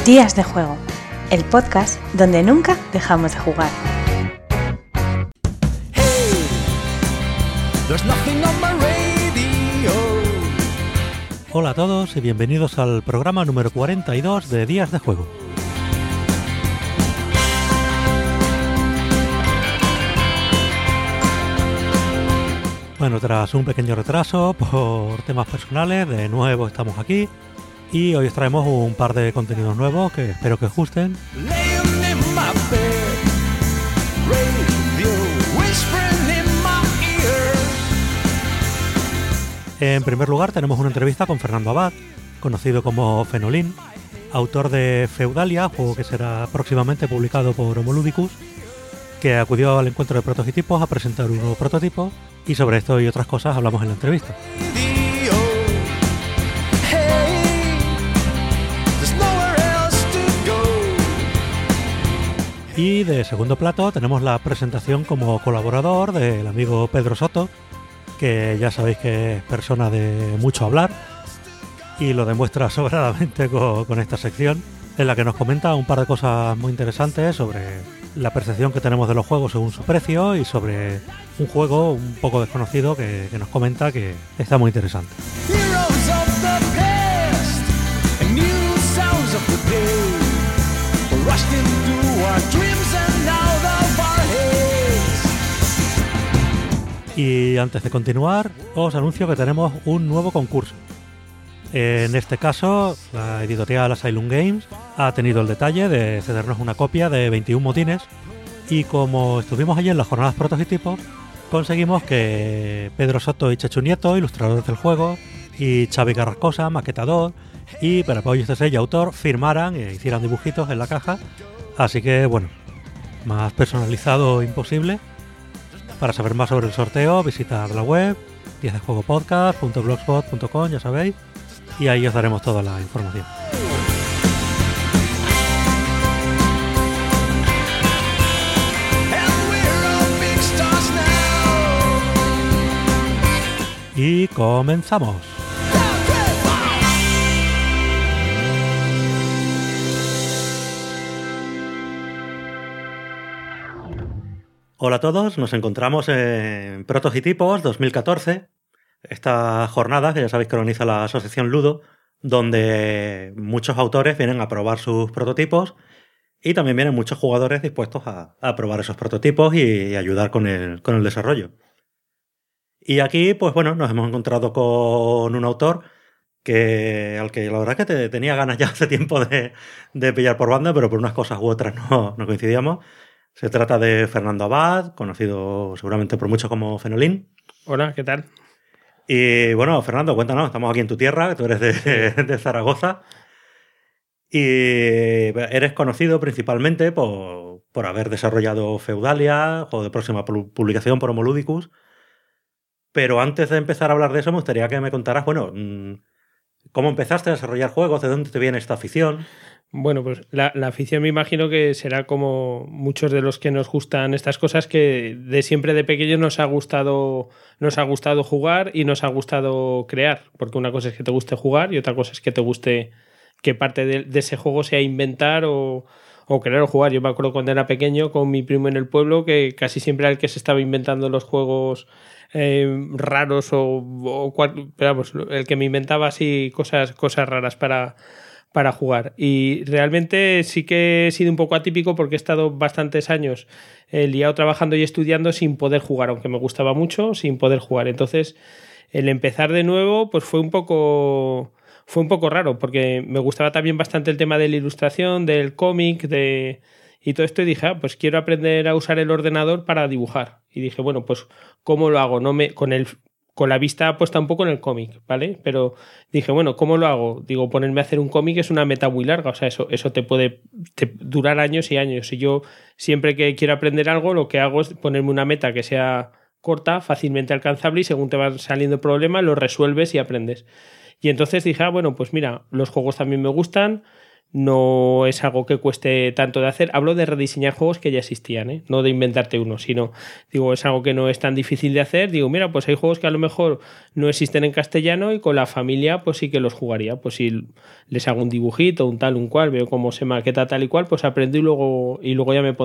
Días de Juego, el podcast donde nunca dejamos de jugar. Hola a todos y bienvenidos al programa número 42 de Días de Juego. Bueno, tras un pequeño retraso por temas personales, de nuevo estamos aquí y hoy os traemos un par de contenidos nuevos que espero que os gusten. En primer lugar tenemos una entrevista con Fernando Abad, conocido como Fenolín, autor de Feudalia, juego que será próximamente publicado por Homoludicus, que acudió al encuentro de prototipos a presentar un nuevo prototipo, y sobre esto y otras cosas hablamos en la entrevista. Y de segundo plato tenemos la presentación como colaborador del amigo Pedro Soto, que ya sabéis que es persona de mucho hablar y lo demuestra sobradamente con esta sección, en la que nos comenta un par de cosas muy interesantes sobre la percepción que tenemos de los juegos según su precio y sobre un juego un poco desconocido que nos comenta que está muy interesante. Y antes de continuar, os anuncio que tenemos un nuevo concurso. En este caso, la editorial Asylum Games ha tenido el detalle de cedernos una copia de 21 motines y como estuvimos allí en las jornadas prototipos, conseguimos que Pedro Soto y Chechu Nieto, ilustradores del juego, y Xavi Carrascosa, maquetador, y Perapollo CC, autor, firmaran e hicieran dibujitos en la caja. Así que, bueno, más personalizado imposible. Para saber más sobre el sorteo, visitad la web diesdejuegopodcast.blogspot.com, ya sabéis, y ahí os daremos toda la información. Y comenzamos. Hola a todos, nos encontramos en Prototipos 2014, esta jornada que ya sabéis que organiza la asociación Ludo, donde muchos autores vienen a probar sus prototipos y también vienen muchos jugadores dispuestos a probar esos prototipos y ayudar con el desarrollo. Y aquí, pues bueno, nos hemos encontrado con un autor al que la verdad es que tenía ganas ya hace tiempo de pillar por banda, pero por unas cosas u otras no coincidíamos. Se trata de Fernando Abad, conocido seguramente por muchos como Fenolín. Hola, ¿qué tal? Y bueno, Fernando, cuéntanos, estamos aquí en tu tierra, que tú eres de Zaragoza. Y eres conocido principalmente por haber desarrollado Feudalia, juego de próxima publicación por Homoludicus. Pero antes de empezar a hablar de eso, me gustaría que me contaras, bueno, ¿cómo empezaste a desarrollar juegos? ¿De dónde te viene esta afición? Bueno, pues la afición me imagino que será como muchos de los que nos gustan estas cosas, que de siempre de pequeños nos ha gustado jugar y nos ha gustado crear, porque una cosa es que te guste jugar y otra cosa es que te guste que parte de ese juego sea inventar o crear o jugar. Yo me acuerdo cuando era pequeño con mi primo en el pueblo que casi siempre era el que se estaba inventando los juegos raros pero vamos, el que me inventaba así cosas raras para jugar. Y realmente sí que he sido un poco atípico porque he estado bastantes años liado trabajando y estudiando sin poder jugar, aunque me gustaba mucho, sin poder jugar. Entonces, el empezar de nuevo pues fue un poco raro, porque me gustaba también bastante el tema de la ilustración, del cómic, y todo esto, y dije, pues quiero aprender a usar el ordenador para dibujar. Y dije, bueno, pues ¿cómo lo hago? Con la vista puesta un poco en el cómic, ¿vale? Pero dije, bueno, ¿cómo lo hago? Digo, ponerme a hacer un cómic es una meta muy larga, o sea, eso te puede durar años y años. Y yo siempre que quiero aprender algo, lo que hago es ponerme una meta que sea corta, fácilmente alcanzable, y según te van saliendo problemas, lo resuelves y aprendes. Y entonces dije, bueno, pues mira, los juegos también me gustan, no es algo que cueste tanto de hacer. Hablo de rediseñar juegos que ya existían, ¿eh? No de inventarte uno, sino, digo, es algo que no es tan difícil de hacer. Digo, mira, pues hay juegos que a lo mejor no existen en castellano y con la familia pues sí que los jugaría. Pues si les hago un dibujito, un tal, un cual, veo cómo se maqueta tal y cual, pues aprendo y luego ya me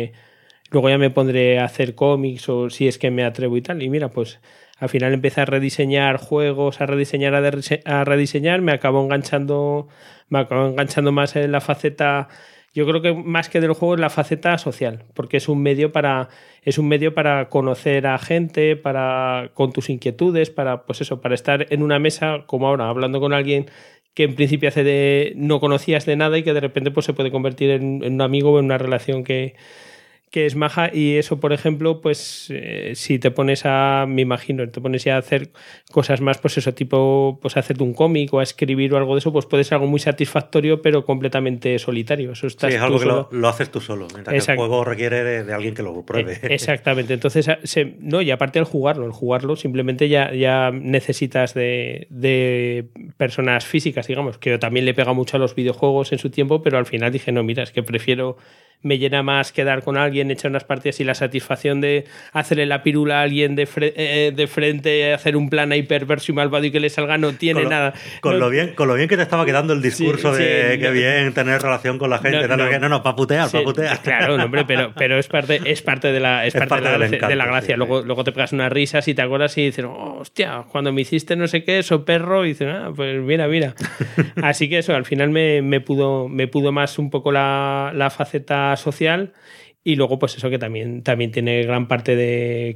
pondré a hacer cómics o si es que me atrevo y tal. Y mira, pues al final empecé a rediseñar juegos, a rediseñar, me acabó enganchando más en la faceta, yo creo que más que del juego es la faceta social, porque es un medio para conocer a gente, con tus inquietudes, para estar en una mesa como ahora, hablando con alguien que en principio no conocías de nada y que de repente pues se puede convertir en un amigo o en una relación que es maja. Y eso, por ejemplo, pues si te pones ya a hacer cosas más, pues eso, tipo, pues hacerte un cómic o a escribir o algo de eso, pues puede ser algo muy satisfactorio, pero completamente solitario. Eso sí, es algo que lo haces tú solo, mientras que el juego requiere de alguien que lo pruebe. Exactamente. Entonces, y aparte el jugarlo, simplemente ya necesitas de personas físicas, digamos, que yo también le pega mucho a los videojuegos en su tiempo, pero al final dije, no, mira, es que me llena más quedar con alguien, echar unas partidas y la satisfacción de hacerle la pirula a alguien de frente, hacer un plan ahí perverso y malvado y que le salga, no tiene nada. Con lo bien que te estaba quedando el discurso de que bien tener relación con la gente. Para putear. Claro, hombre, pero es parte de la gracia. Sí. Luego te pegas unas risas y te acuerdas y dices, oh, hostia, cuando me hiciste no sé qué, eso perro, y dices, pues mira. Así que eso, al final me pudo más un poco la faceta social. Y luego pues eso, que también tiene gran parte de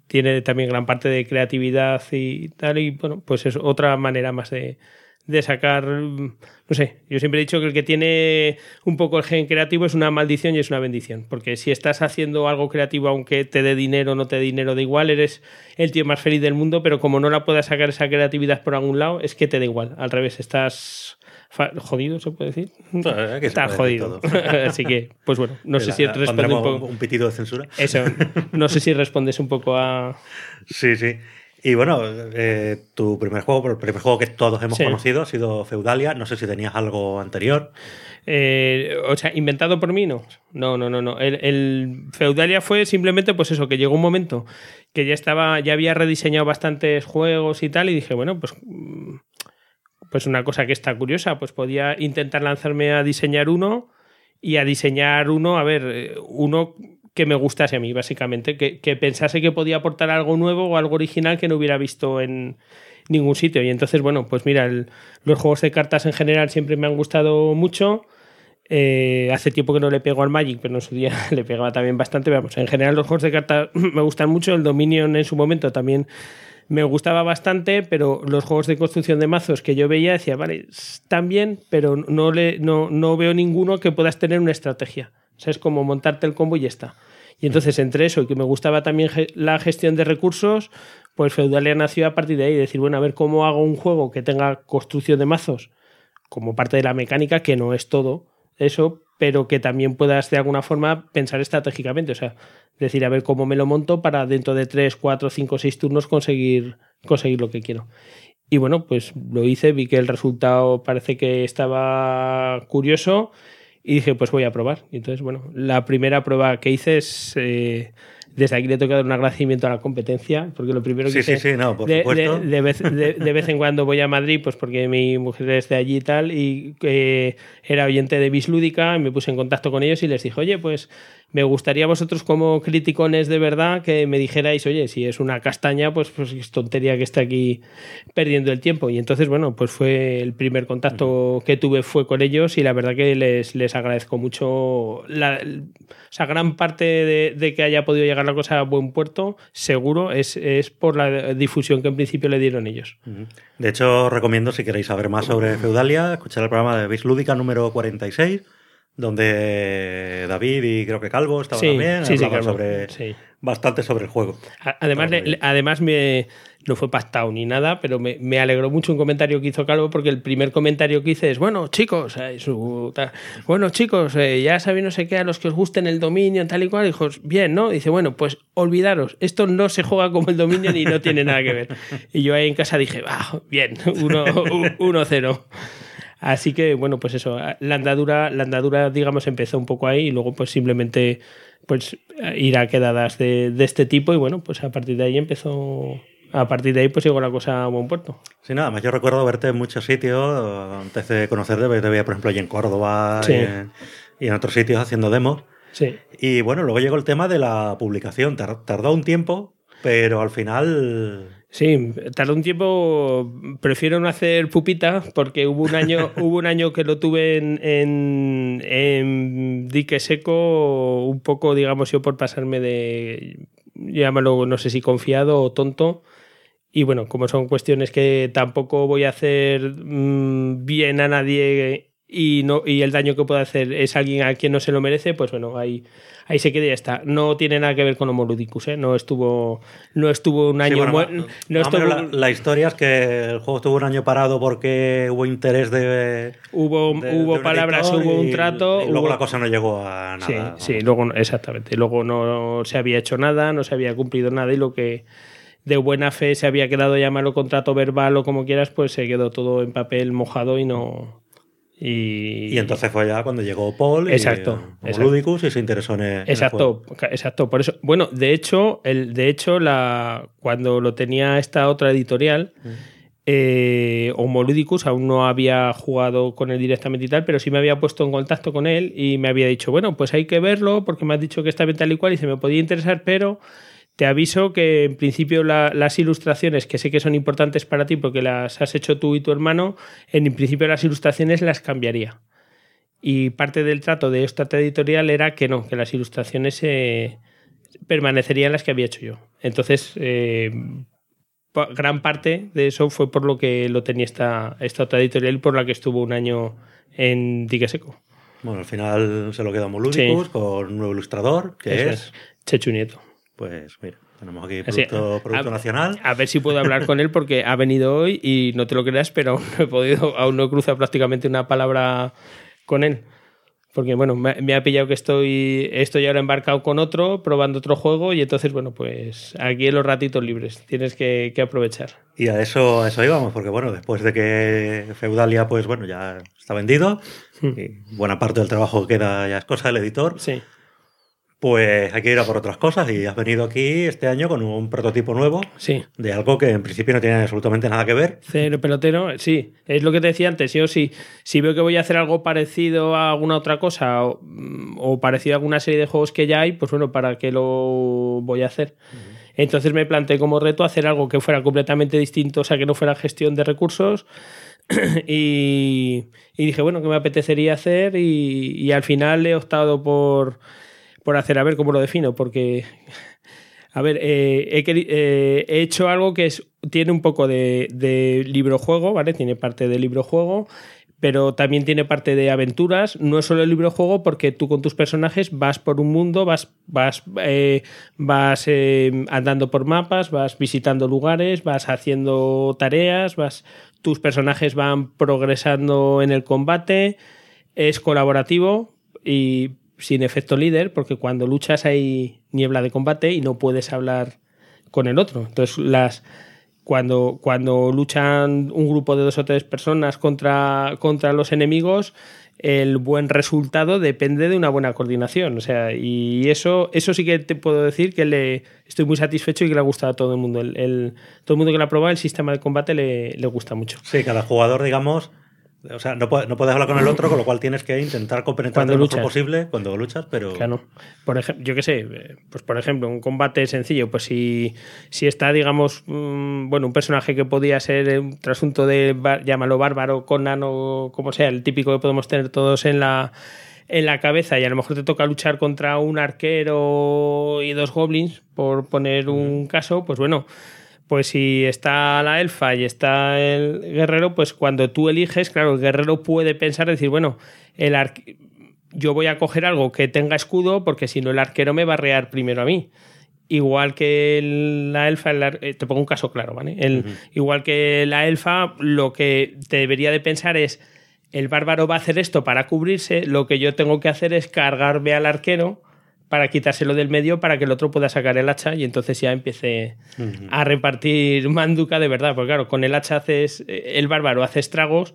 creatividad y tal, y bueno, pues es otra manera más de sacar, no sé, yo siempre he dicho que el que tiene un poco el gen creativo es una maldición y es una bendición, porque si estás haciendo algo creativo, aunque te dé dinero o no te dé dinero, da igual, eres el tío más feliz del mundo, pero como no la puedas sacar esa creatividad por algún lado, es que te da igual, al revés, estás jodido, ¿se puede decir? Estás jodido. Así que, pues bueno, no sé si responde un poco. Un pitido de censura. Eso, no sé si respondes un poco a... Sí. Y bueno, tu primer juego que todos hemos conocido ha sido Feudalia. No sé si tenías algo anterior. O sea, inventado por mí, no. No. El Feudalia fue simplemente, pues eso, que llegó un momento que ya había rediseñado bastantes juegos y tal, y dije, bueno, pues una cosa que está curiosa, pues podía intentar lanzarme a diseñar uno que me gustase a mí, básicamente, que pensase que podía aportar algo nuevo o algo original que no hubiera visto en ningún sitio. Y entonces, bueno, pues mira, los juegos de cartas en general siempre me han gustado mucho. Hace tiempo que no le pego al Magic, pero en su día le pegaba también bastante. Vamos, en general los juegos de cartas me gustan mucho. El Dominion en su momento también me gustaba bastante, pero los juegos de construcción de mazos que yo veía decía, vale, están bien, pero no veo ninguno que puedas tener una estrategia. O sea, es como montarte el combo y ya está. Y entonces, entre eso y que me gustaba también la gestión de recursos, pues Feudalia nació a partir de ahí, decir, bueno, a ver cómo hago un juego que tenga construcción de mazos como parte de la mecánica, que no es todo eso, pero que también puedas de alguna forma pensar estratégicamente. O sea, decir, a ver cómo me lo monto para dentro de 3, 4, 5, 6 turnos conseguir lo que quiero. Y bueno, pues lo hice, vi que el resultado parece que estaba curioso y dije, pues voy a probar. Y entonces, bueno, la primera prueba que hice es... desde aquí le tengo que dar un agradecimiento a la competencia, porque lo primero que hice... Sí, no, por supuesto. De vez en cuando voy a Madrid, pues porque mi mujer es de allí y tal, y era oyente de Bislúdica, y me puse en contacto con ellos y les dije, oye, pues me gustaría vosotros como criticones de verdad que me dijerais, oye, si es una castaña, pues es tontería que esté aquí perdiendo el tiempo. Y entonces, bueno, pues fue el primer contacto que tuve fue con ellos, y la verdad que les agradezco mucho gran parte de que haya podido llegar la cosa a buen puerto, seguro, es por la difusión que en principio le dieron ellos. De hecho, recomiendo, si queréis saber más sobre Feudalia, escuchar el programa de Bislúdica número 46, donde David y creo que Calvo estaban también, hablaban bastante sobre el juego. Además no fue pactado ni nada, pero me alegró mucho un comentario que hizo Calvo, porque el primer comentario que hice es, bueno, chicos, ya sabéis no sé qué, a los que os gusten el Dominion, tal y cual, dijo, bien, ¿no? Dice, bueno, pues olvidaros, esto no se juega como el Dominion y no tiene nada que ver. Y yo ahí en casa dije, bien, 1-0. Así que, bueno, pues eso, la andadura, digamos, empezó un poco ahí y luego pues simplemente pues ir a quedadas de este tipo y bueno, pues a partir de ahí pues llegó la cosa a buen puerto. Sí, nada más yo recuerdo verte en muchos sitios, antes de conocerte, te veía por ejemplo allí en Córdoba Sí. y en otros sitios haciendo demos. Sí. Y bueno, luego llegó el tema de la publicación, tardó un tiempo, pero al final... Sí, tardó un tiempo, prefiero no hacer pupita porque hubo un año que lo tuve en dique seco, un poco, digamos, yo por pasarme de, llámalo, no sé si confiado o tonto. Y bueno, como son cuestiones que tampoco voy a hacer bien a nadie y el daño que puedo hacer es alguien a quien no se lo merece, pues bueno, ahí se queda y ya está. No tiene nada que ver con Homo Ludicus, ¿eh? No estuvo un año... La historia es que el juego estuvo un año parado porque hubo interés de... Hubo palabras, hubo un trato... Y luego la cosa no llegó a nada. Sí, luego, exactamente. Luego no se había hecho nada, no se había cumplido nada y lo que de buena fe se había quedado, llamarlo contrato verbal o como quieras, pues se quedó todo en papel mojado y no... Y entonces fue ya cuando llegó Paul y Homo Ludicus y se interesó en el juego. Exacto. Por eso, bueno, de hecho, cuando lo tenía esta otra editorial, Homo Ludicus aún no había jugado con él directamente y tal, pero sí me había puesto en contacto con él y me había dicho, bueno, pues hay que verlo porque me has dicho que está bien tal y cual y se me podía interesar, pero te aviso que en principio las ilustraciones, que sé que son importantes para ti porque las has hecho tú y tu hermano, en principio las ilustraciones las cambiaría. Y parte del trato de esta editorial era que no, que las ilustraciones permanecerían las que había hecho yo. Entonces, gran parte de eso fue por lo que lo tenía esta otra editorial, por la que estuvo un año en dique seco. Bueno, al final se lo quedó Homo Ludicus con un nuevo ilustrador, que es Chechu Nieto. Pues mira, tenemos aquí producto nacional. A ver si puedo hablar con él porque ha venido hoy y no te lo creas, pero aún no he cruzado prácticamente una palabra con él. Porque bueno, me ha pillado que estoy ahora embarcado con otro, probando otro juego y entonces, bueno, pues aquí en los ratitos libres tienes que aprovechar. Y a eso íbamos, porque bueno, después de que Feudalia, pues bueno, ya está vendido y buena parte del trabajo que queda ya es cosa del editor. Sí. Pues hay que ir a por otras cosas y has venido aquí este año con un prototipo nuevo de algo que en principio no tiene absolutamente nada que ver. Cero pelotero, sí. Es lo que te decía antes. Yo si veo que voy a hacer algo parecido a alguna otra cosa o parecido a alguna serie de juegos que ya hay, pues bueno, ¿para qué lo voy a hacer? Entonces me planteé como reto hacer algo que fuera completamente distinto, o sea, que no fuera gestión de recursos. y dije, bueno, ¿qué me apetecería hacer? Y al final he optado por hacer, a ver cómo lo defino, porque, a ver, he hecho algo que tiene un poco de libro-juego, ¿vale? Tiene parte de libro-juego, pero también tiene parte de aventuras. No es solo el libro-juego porque tú con tus personajes vas por un mundo, vas andando por mapas, vas visitando lugares, vas haciendo tareas, tus personajes van progresando en el combate, es colaborativo y sin efecto líder, porque cuando luchas hay niebla de combate y no puedes hablar con el otro. Entonces, cuando luchan un grupo de 2 o 3 personas contra los enemigos, el buen resultado depende de una buena coordinación. O sea, y eso sí que te puedo decir que estoy muy satisfecho y que le ha gustado a todo el mundo. Todo el mundo que lo ha probado, el sistema de combate le gusta mucho. Sí, cada jugador, digamos... O sea, no puedes hablar con el otro, con lo cual tienes que intentar compenetrar lo mejor posible cuando luchas, pero... Claro. Por ejemplo, yo qué sé, pues por ejemplo, un combate sencillo, pues si está, digamos, bueno, un personaje que podía ser un trasunto de, llámalo bárbaro, Conan o como sea, el típico que podemos tener todos en la cabeza y a lo mejor te toca luchar contra un arquero y 2 goblins, por poner un caso, pues bueno... Pues si está la elfa y está el guerrero, pues cuando tú eliges, claro, el guerrero puede pensar, decir, bueno, yo voy a coger algo que tenga escudo porque si no el arquero me va a arrear primero a mí. Igual que la elfa, te pongo un caso claro, ¿vale? Igual que la elfa, lo que te debería de pensar es, el bárbaro va a hacer esto para cubrirse, lo que yo tengo que hacer es cargarme al arquero para quitárselo del medio para que el otro pueda sacar el hacha y entonces ya empiece a repartir manduca de verdad. Porque claro, con el hacha el bárbaro hace estragos,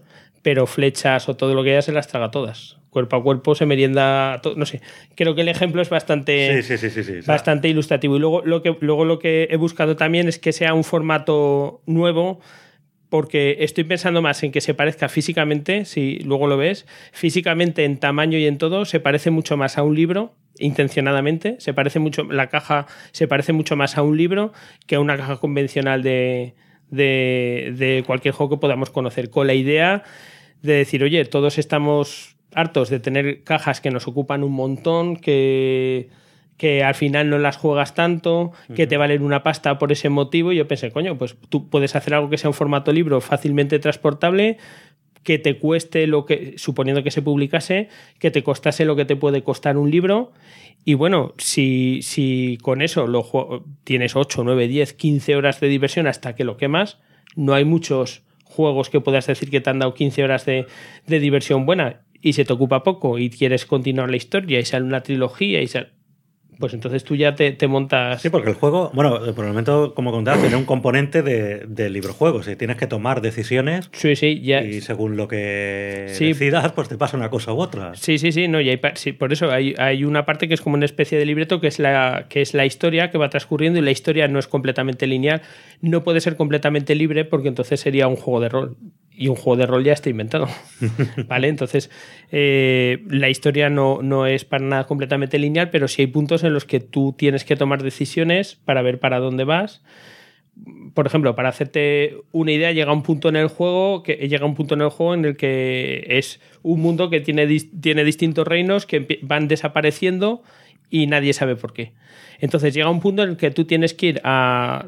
pero flechas o todo lo que haya se las traga todas. Cuerpo a cuerpo se merienda todo, no sé. Creo que el ejemplo es bastante, bastante ilustrativo. Y luego lo que he buscado también es que sea un formato nuevo, porque estoy pensando más en que se parezca físicamente, si luego lo ves, físicamente en tamaño y en todo, se parece mucho más a un libro, intencionadamente, la caja se parece mucho más a un libro que a una caja convencional de cualquier juego que podamos conocer, con la idea de decir, oye, todos estamos hartos de tener cajas que nos ocupan un montón, que al final no las juegas tanto, que te valen una pasta por ese motivo. Y yo pensé, coño, pues tú puedes hacer algo que sea un formato libro fácilmente transportable, que te cueste suponiendo que se publicase, que te costase lo que te puede costar un libro. Y bueno, si con eso tienes 8, 9, 10, 15 horas de diversión hasta que lo quemas, no hay muchos juegos que puedas decir que te han dado 15 horas de diversión buena, y se te ocupa poco y quieres continuar la historia y sale una trilogía pues entonces tú ya te montas... Sí, porque el juego, bueno, por el momento, como contabas, tiene un componente de librojuegos y tienes que tomar decisiones. Sí, ya. Y según lo que decidas, pues te pasa una cosa u otra. Sí, no, por eso hay una parte que es como una especie de libreto que es la historia que va transcurriendo, y la historia no es completamente lineal. No puede ser completamente libre porque entonces sería un juego de rol. Y un juego de rol ya está inventado. ¿Vale? Entonces, la historia no es para nada completamente lineal, pero sí hay puntos en los que tú tienes que tomar decisiones para ver para dónde vas. Por ejemplo, para hacerte una idea, llega un punto en el juego en el que es un mundo que tiene distintos reinos que van desapareciendo y nadie sabe por qué. Entonces llega un punto en el que tú tienes que ir a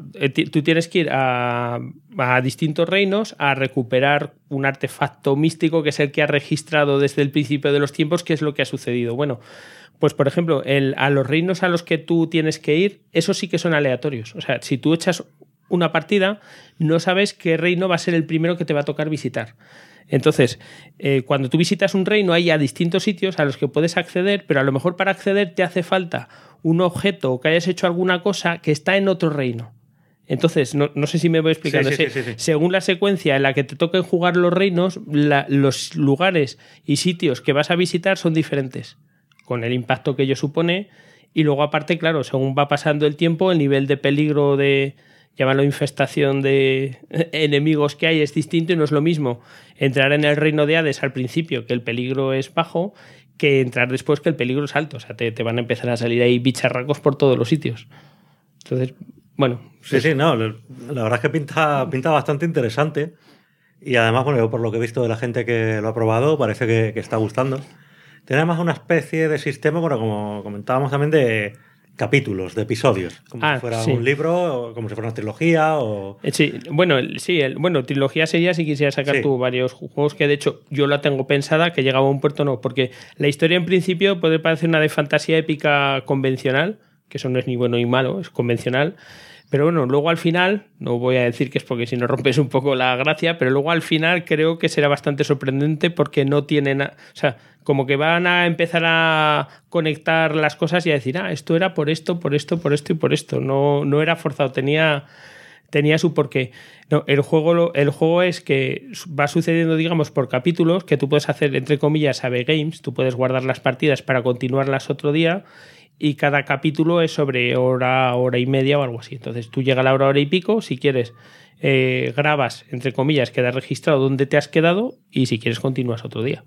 distintos reinos a recuperar un artefacto místico que es el que ha registrado desde el principio de los tiempos qué es lo que ha sucedido. Bueno, pues por ejemplo, a los reinos a los que tú tienes que ir, esos sí que son aleatorios. O sea, si tú echas una partida, no sabes qué reino va a ser el primero que te va a tocar visitar. Entonces, cuando tú visitas un reino, hay a distintos sitios a los que puedes acceder, pero a lo mejor para acceder te hace falta un objeto o que hayas hecho alguna cosa que está en otro reino. Entonces, no sé si me voy explicando. Sí. Según la secuencia en la que te toquen jugar los reinos, los lugares y sitios que vas a visitar son diferentes, con el impacto que ello supone. Y luego, aparte, claro, según va pasando el tiempo, el nivel de peligro llámalo infestación de enemigos que hay es distinto, y no es lo mismo entrar en el reino de Hades al principio, que el peligro es bajo, que entrar después, que el peligro es alto. O sea, te van a empezar a salir ahí bicharracos por todos los sitios. Entonces, bueno. Sí, no, la verdad es que pinta bastante interesante, y además, bueno, yo por lo que he visto de la gente que lo ha probado, parece que está gustando. Tiene además una especie de sistema, bueno, como comentábamos también, de capítulos, de episodios, como si fuera un libro, o como si fuera una trilogía. Sí, bueno, trilogía sería si quisieras sacar tú varios juegos, que de hecho yo la tengo pensada, que llegaba a un puerto no, porque la historia en principio puede parecer una de fantasía épica convencional, que eso no es ni bueno ni malo, es convencional. Pero bueno, luego al final, no voy a decir que es porque si no rompes un poco la gracia, pero luego al final creo que será bastante sorprendente, porque no tienen... O sea, como que van a empezar a conectar las cosas y a decir, esto era por esto y por esto. No era forzado, tenía su porqué. No, el juego es que va sucediendo, digamos, por capítulos, que tú puedes hacer, entre comillas, save games. Tú puedes guardar las partidas para continuarlas otro día, y cada capítulo es sobre hora y media o algo así. Entonces tú llegas a la hora y pico, si quieres grabas, entre comillas, queda registrado dónde te has quedado, y si quieres continúas otro día.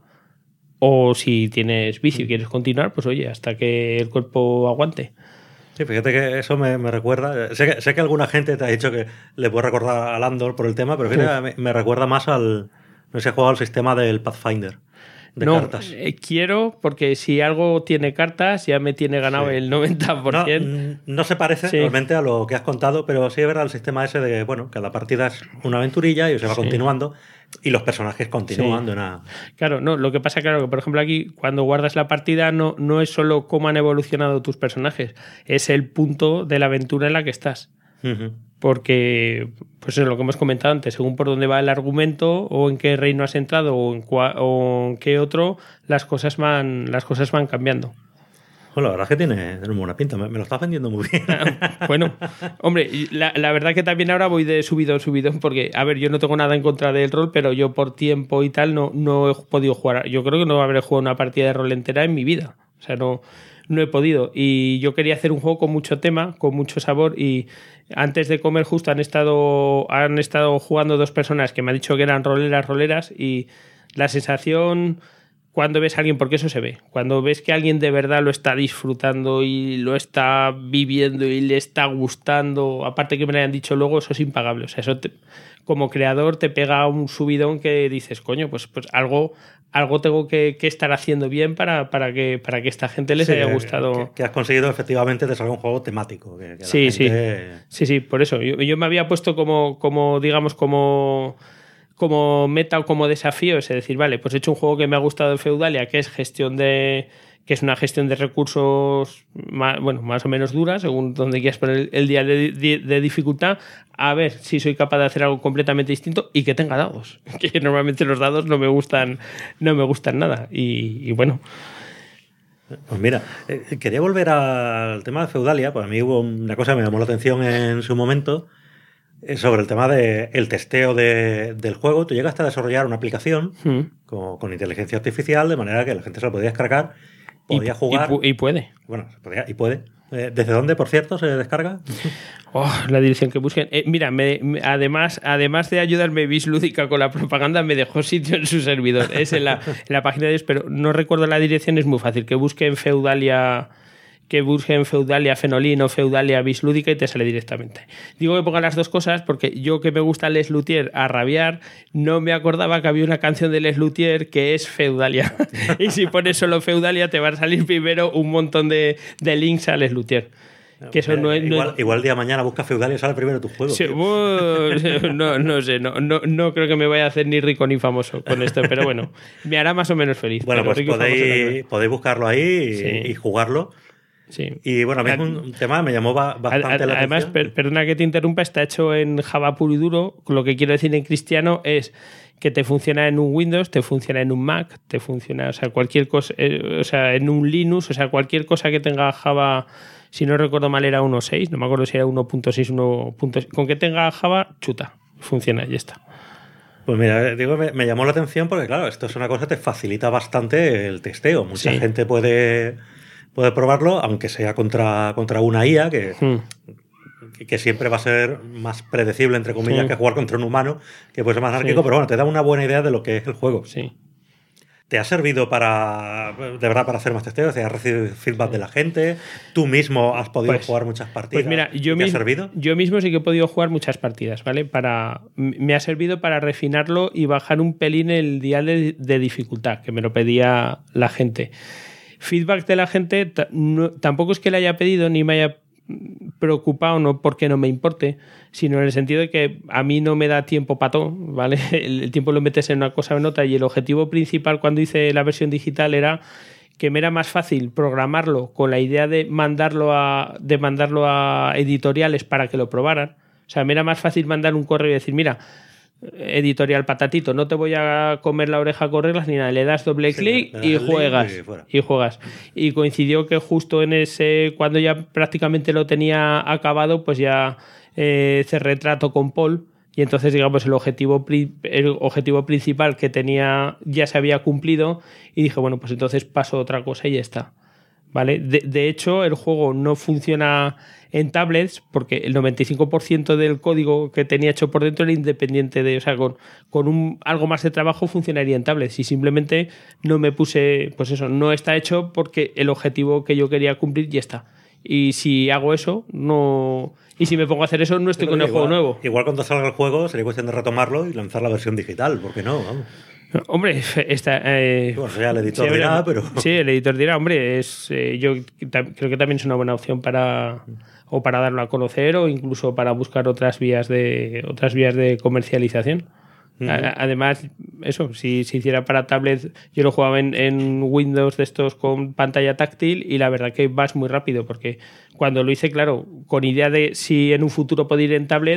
O si tienes vicio y quieres continuar, pues oye, hasta que el cuerpo aguante. Sí, fíjate que eso me recuerda... Sé que alguna gente te ha dicho que le puede recordar al Andor por el tema, pero fíjate, me recuerda más al... No sé si he jugado al sistema del Pathfinder. De cartas. Quiero, porque si algo tiene cartas ya me tiene ganado el 90%. No se parece realmente a lo que has contado, pero sí es verdad el sistema ese de, bueno, cada partida es una aventurilla y se va continuando, y los personajes continúan de una... Claro, no, lo que pasa, claro, que por ejemplo aquí cuando guardas la partida no es solo cómo han evolucionado tus personajes, es el punto de la aventura en la que estás. Uh-huh. Porque, pues es lo que hemos comentado antes, según por dónde va el argumento, o en qué reino has entrado, o en qué otro, las cosas van cambiando. Bueno, la verdad es que tiene muy buena pinta. Me lo estás vendiendo muy bien. Bueno, hombre, la verdad que también ahora voy de subidón, porque, a ver, yo no tengo nada en contra del rol, pero yo por tiempo y tal no he podido jugar. Yo creo que no habré jugado una partida de rol entera en mi vida. O sea, no he podido. Y yo quería hacer un juego con mucho tema, con mucho sabor, y antes de comer justo han estado jugando dos personas que me han dicho que eran roleras, y la sensación... Cuando ves a alguien, porque eso se ve, cuando ves que alguien de verdad lo está disfrutando y lo está viviendo y le está gustando, aparte que me lo hayan dicho luego, eso es impagable. O sea, eso como creador te pega un subidón que dices, coño, pues algo tengo que estar haciendo bien para que esta gente les haya gustado. Que has conseguido efectivamente desarrollar un juego temático. Que sí, la gente... sí, por eso. Yo me había puesto como meta o como desafío, es decir, vale, pues he hecho un juego que me ha gustado de Feudalia, que es una gestión de recursos más o menos dura, según donde quieras poner el día de dificultad, a ver si soy capaz de hacer algo completamente distinto y que tenga dados, que normalmente los dados no me gustan nada, y bueno. Pues mira, quería volver al tema de Feudalia, pues a mí hubo una cosa que me llamó la atención en su momento, sobre el tema del testeo del juego. Tú llegaste a desarrollar una aplicación con inteligencia artificial, de manera que la gente se la podía descargar, podía jugar. Y puede. Bueno, y puede. ¿Desde dónde, por cierto, se descarga? La dirección que busquen. Mira, además de ayudarme Bislúdica con la propaganda, me dejó sitio en su servidor. Es en la página de ellos, pero no recuerdo la dirección, es muy fácil. Que busquen Feudalia Fenolin o Feudalia Bislúdica y te sale directamente. Digo que pongan las dos cosas porque yo, que me gusta Les Luthier a rabiar, no me acordaba que había una canción de Les Luthier que es Feudalia. Y si pones solo Feudalia te van a salir primero un montón de links a Les Luthier. Que eso igual día de mañana busca Feudalia y sale primero tu juego. Sí, no sé, no creo que me vaya a hacer ni rico ni famoso con esto, pero bueno, me hará más o menos feliz. Bueno, pues podéis buscarlo ahí y jugarlo. Sí. Y bueno, a mí es un tema que me llamó bastante la atención. Además, perdona que te interrumpa, está hecho en Java puro y duro. Lo que quiero decir en cristiano es que te funciona en un Windows, te funciona en un Mac, te funciona, o sea, cualquier cosa, o sea, en un Linux, o sea, cualquier cosa que tenga Java, si no recuerdo mal era 1.6, no me acuerdo si era 1.6, 1.6, con que tenga Java, chuta, funciona y ya está. Pues mira, digo, me llamó la atención porque, claro, esto es una cosa que te facilita bastante el testeo. Mucha gente puede probarlo, aunque sea contra una IA, que siempre va a ser más predecible, entre comillas, que jugar contra un humano, que puede ser más anárquico, pero bueno, te da una buena idea de lo que es el juego. Sí. ¿Te ha servido de verdad para hacer más testeos? ¿Te has recibido feedback de la gente? ¿Tú mismo has podido jugar muchas partidas? Pues mira, ¿te ha servido? Yo mismo sí que he podido jugar muchas partidas, ¿vale? Me ha servido para refinarlo y bajar un pelín el dial de dificultad, que me lo pedía la gente. Feedback de la gente tampoco es que le haya pedido ni me haya preocupado, no porque no me importe, sino en el sentido de que a mí no me da tiempo para todo, ¿vale? El tiempo lo metes en una cosa o en otra, y el objetivo principal cuando hice la versión digital era que me era más fácil programarlo con la idea de mandarlo a editoriales para que lo probaran. O sea, me era más fácil mandar un correo y decir, mira, editorial Patatito, no te voy a comer la oreja con reglas ni nada, le das doble clic y juegas. Y coincidió que justo en ese, cuando ya prácticamente lo tenía acabado, pues ya cerré trato con Paul, y entonces, digamos, el objetivo principal que tenía ya se había cumplido, y dije, bueno, pues entonces paso a otra cosa y ya está. ¿Vale? De hecho, el juego no funciona en tablets porque el 95% del código que tenía hecho por dentro era independiente de... O sea, con algo más de trabajo funcionaría en tablets, y simplemente no me puse... Pues eso, no está hecho porque el objetivo que yo quería cumplir ya está. Y si hago eso, no... Y si me pongo a hacer eso, no estoy con el juego nuevo. Igual cuando salga el juego sería cuestión de retomarlo y lanzar la versión digital, ¿por qué no? Vamos. Hombre, bueno, ya el editor dirá, pero... Sí, el editor dirá, hombre, yo creo que también es una buena opción para darlo a conocer, o incluso para buscar otras vías de comercialización. Además, eso, si se hiciera para tablet, yo lo jugaba en Windows de estos con pantalla táctil, y la verdad que vas muy rápido, porque cuando lo hice, claro, con idea de si en un futuro puedo ir en tablet,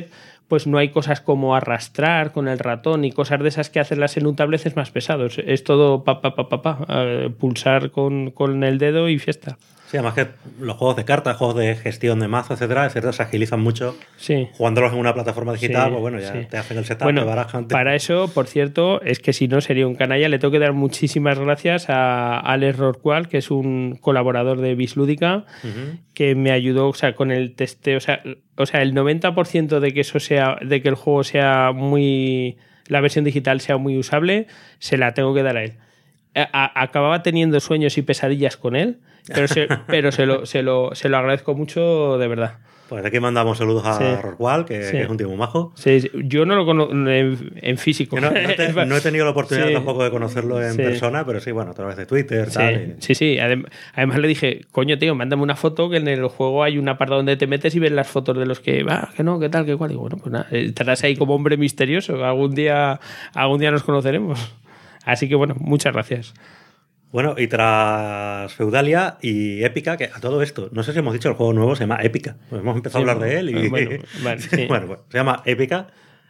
pues no hay cosas como arrastrar con el ratón y cosas de esas que hacerlas en un tablet es más pesado. Es todo pulsar con el dedo y fiesta. Sí, además que los juegos de cartas, juegos de gestión de mazo, etcétera, se agilizan mucho. Sí. Jugándolos en una plataforma digital, Sí, pues bueno, ya sí. te hacen el setup, Bueno, te barajan. para eso, por cierto, es que si no sería un canalla. Le tengo que dar muchísimas gracias a Alex Rorqual, que es un colaborador de Bislúdica, que me ayudó, o sea, con el testeo. O sea, el 90% de que eso sea, de que el juego sea la versión digital sea muy usable, se la tengo que dar a él. Acababa teniendo sueños y pesadillas con él, pero se lo agradezco mucho, de verdad. Pues aquí mandamos saludos a Rorqual, que es un tío muy majo. Sí. Yo no lo conozco en físico. No he tenido la oportunidad tampoco de conocerlo en persona, pero sí, bueno, a través de Twitter, tal. Sí. Además le dije, coño, tío, mándame una foto, que en el juego hay un apartado donde te metes y ves las fotos de los que que no, que tal, que cual. Y bueno, pues nada, estarás ahí como hombre misterioso. Algún día nos conoceremos. Así que bueno, muchas gracias. Bueno, y tras Feudalia y Épica, que a todo esto, no sé si hemos dicho, el juego nuevo se llama Épica. Pues hemos empezado a hablar de él y... Bueno, se llama Épica.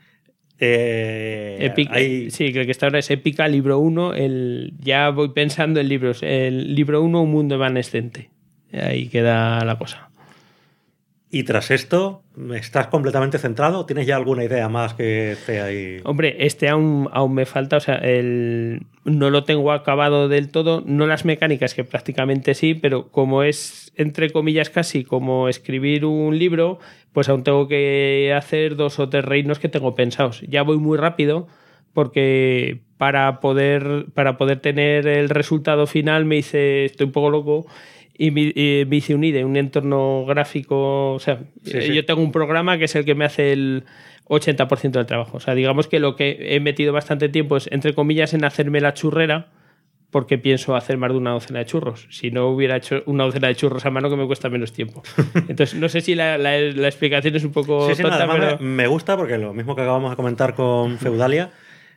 Sí, que el que está ahora es Épica, libro 1. Ya voy pensando en libros. El libro 1, Un mundo evanescente. Ahí queda la cosa. Y tras esto, ¿estás completamente centrado? ¿Tienes ya alguna idea más que esté ahí? Hombre, aún me falta, o sea, no lo tengo acabado del todo, no las mecánicas, que prácticamente sí, pero como es, entre comillas, casi como escribir un libro, pues aún tengo que hacer 2 o 3 reinos que tengo pensados. Ya voy muy rápido, porque para poder tener el resultado final estoy un poco loco, y me hice un IDE, un entorno gráfico. O sea, yo tengo un programa que es el que me hace el 80% del trabajo. O sea, digamos que lo que he metido bastante tiempo es, entre comillas, en hacerme la churrera, porque pienso hacer más de una docena de churros. Si no hubiera hecho una docena de churros a mano, que me cuesta menos tiempo. Entonces, no sé si la explicación es un poco tonta, pero... Me gusta, porque lo mismo que acabamos de comentar con Feudalia,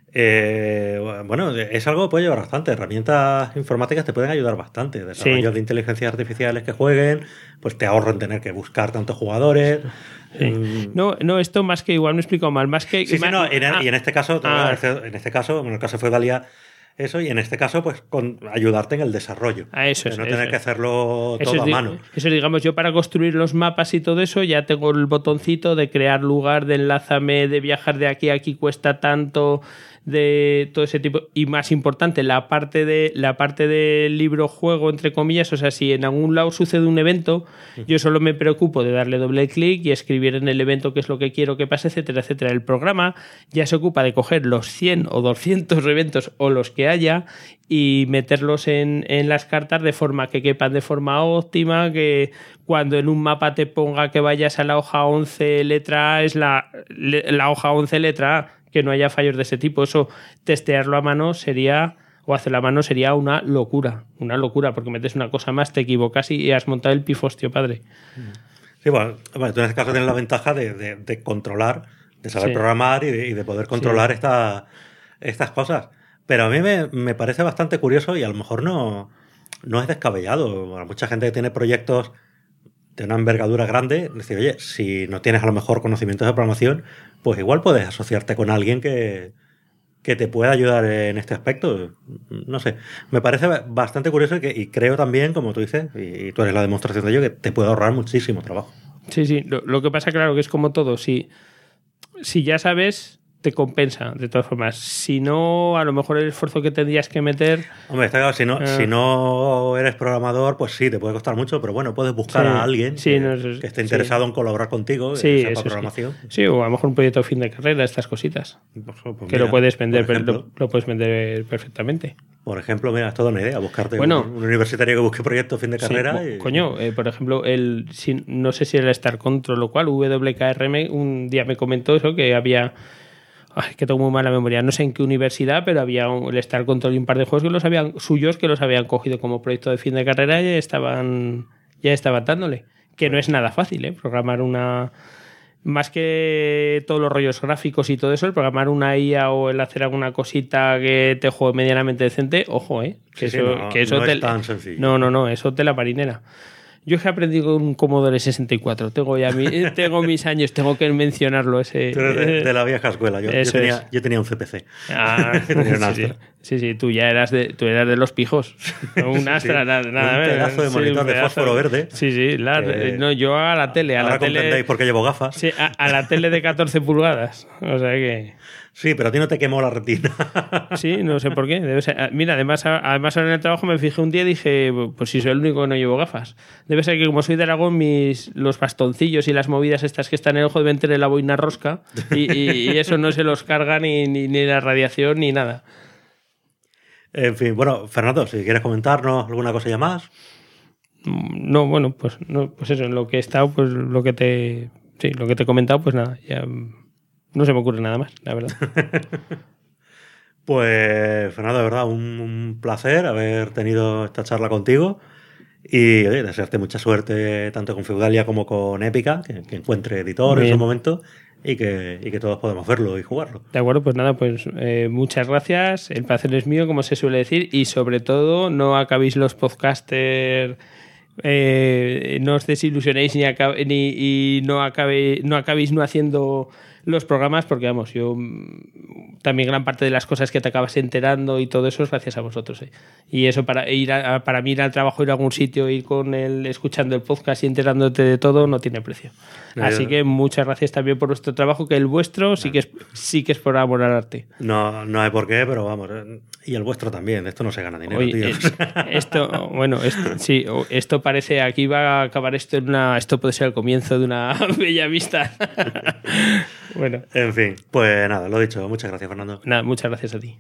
bueno, es algo que puede llevar bastante. Herramientas informáticas te pueden ayudar bastante. Desarrollos de inteligencias artificiales que jueguen, pues te ahorran tener que buscar tantos jugadores. No, esto más que igual me he explicado mal. Más que, y en este caso, en el caso de Feudalia, eso, y en este caso, pues ayudarte en el desarrollo. No tener que hacerlo todo a mano. Eso, digamos, yo para construir los mapas y todo eso, ya tengo el botoncito de crear lugar, de enlázame, de viajar de aquí a aquí cuesta tanto, de todo ese tipo. Y más importante, la parte del libro juego, entre comillas. O sea, si en algún lado sucede un evento, yo solo me preocupo de darle doble clic y escribir en el evento qué es lo que quiero que pase, etcétera, etcétera. El programa ya se ocupa de coger los 100 o 200 eventos o los que haya y meterlos en las cartas de forma que quepan de forma óptima, que cuando en un mapa te ponga que vayas a la hoja 11 letra A, es la hoja 11 letra A, que no haya fallos de ese tipo. Eso, testearlo a mano o hacerlo a mano sería una locura, porque metes una cosa más, te equivocas y has montado el pifostio, padre. Sí, bueno, tú en este caso tienes la ventaja de controlar, de saber programar y de poder controlar estas cosas. Pero a mí me parece bastante curioso, y a lo mejor no es descabellado. Bueno, mucha gente que tiene proyectos de una envergadura grande, decir, oye, si no tienes a lo mejor conocimientos de programación, pues igual puedes asociarte con alguien que te pueda ayudar en este aspecto. No sé, me parece bastante curioso y creo también, como tú dices, y tú eres la demostración de ello, que te puede ahorrar muchísimo trabajo. Sí. Lo que pasa, claro, que es como todo. Si ya sabes, te compensa, de todas formas. Si no, a lo mejor el esfuerzo que tendrías que meter... Hombre, está claro, si no eres programador, pues sí, te puede costar mucho, pero bueno, puedes buscar a alguien que esté interesado en colaborar contigo, que sepa programación. Sí, o a lo mejor un proyecto de fin de carrera, estas cositas. Pues que lo puedes vender, lo puedes vender perfectamente. Por ejemplo, mira, es toda una idea, buscarte un universitario que busque proyecto fin de carrera. Por ejemplo, no sé si era el Star Control, lo cual WKRM un día me comentó eso, que había... Ay, que tengo muy mala memoria. No sé en qué universidad, pero había el Star Control y un par de juegos que los habían cogido como proyecto de fin de carrera y ya estaban dándole. Que no es nada fácil, programar una... Más que todos los rollos gráficos y todo eso, el programar una IA o el hacer alguna cosita que te juegue medianamente decente, ojo, que eso no es tan sencillo. No, eso te la marinera. Yo he aprendido con un Commodore 64. Tengo mis años, tengo que mencionarlo. Ese. Tú eres de la vieja escuela. Yo tenía un CPC. Tenía un Astra. Sí, tú eras de los pijos. Un Astra, nada. Un pedazo de monitor de fósforo verde. Sí. No, yo a la tele. Ahora comprendéis por qué llevo gafas. Sí, a la tele de 14 pulgadas. O sea que... Sí, pero a ti no te quemó la retina. Sí, no sé por qué. Debe ser. Mira, además ahora en el trabajo me fijé un día y dije, pues si soy el único que no llevo gafas. Debe ser que como soy de Aragón, los bastoncillos y las movidas estas que están en el ojo deben tener la boina rosca y eso no se los carga ni la radiación ni nada. En fin, bueno, Fernando, si quieres comentarnos alguna cosilla más. No, bueno, pues eso, en lo que he estado, pues lo que te he comentado, pues nada, ya no se me ocurre nada más, la verdad. Pues, Fernando, de verdad, un placer haber tenido esta charla contigo y oye, desearte mucha suerte tanto con Feudalia como con Épica, que encuentre editor en su momento y que todos podamos verlo y jugarlo. De acuerdo, pues nada, pues muchas gracias, el placer es mío, como se suele decir, y sobre todo no acabéis los podcasters... no os desilusionéis y no acabéis no haciendo los programas, porque vamos, yo también gran parte de las cosas que te acabas enterando y todo eso es gracias a vosotros. Y eso para mí ir al trabajo, ir a algún sitio, ir con escuchando el podcast y enterándote de todo no tiene precio. Así que muchas gracias también por vuestro trabajo, que el vuestro sí que es por amor al arte. No hay por qué, pero vamos, y el vuestro también, de esto no se gana dinero. Oye, tío. Esto parece, aquí va a acabar esto esto puede ser el comienzo de una bella vista. Bueno. En fin, pues nada, lo dicho, muchas gracias, Fernando. Nada, muchas gracias a ti.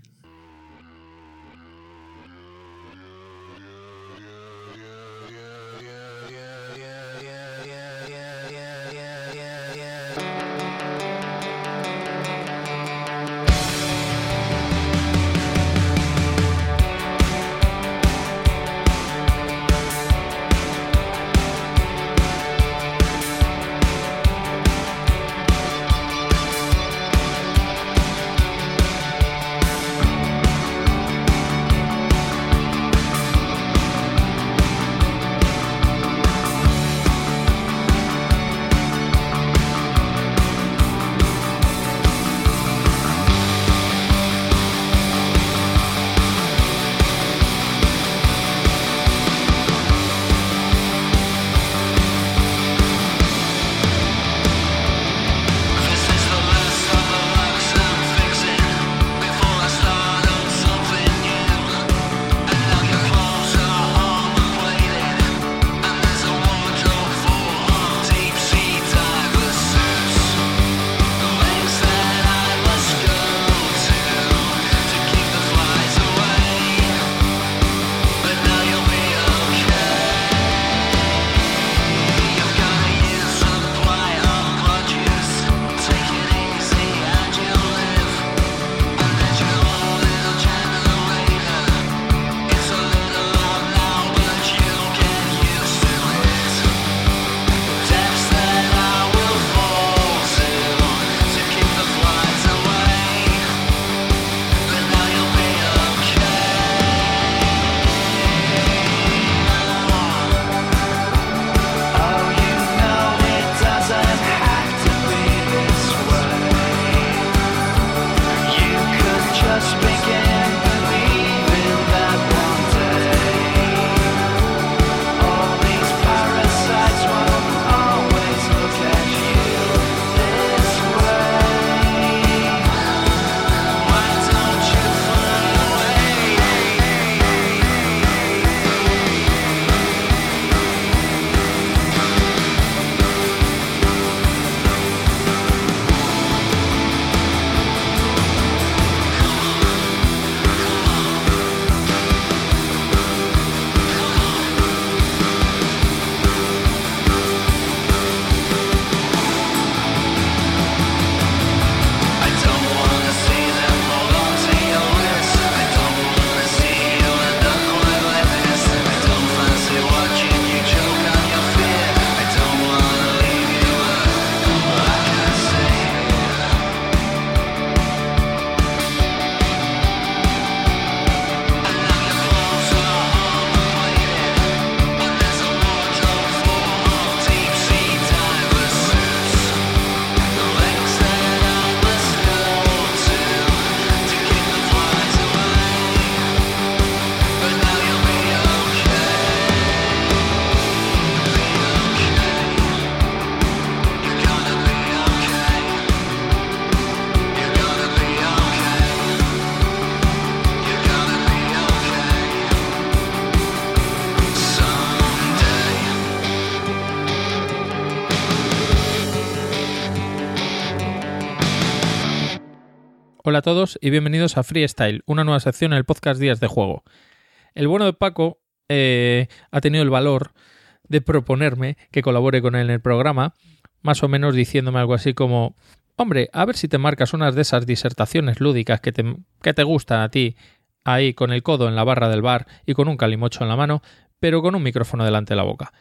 Hola a todos y bienvenidos a Freestyle, una nueva sección en el podcast Días de Juego. El bueno de Paco ha tenido el valor de proponerme que colabore con él en el programa, más o menos diciéndome algo así como: hombre, a ver si te marcas unas de esas disertaciones lúdicas que te gustan a ti, ahí con el codo en la barra del bar y con un calimocho en la mano, pero con un micrófono delante de la boca.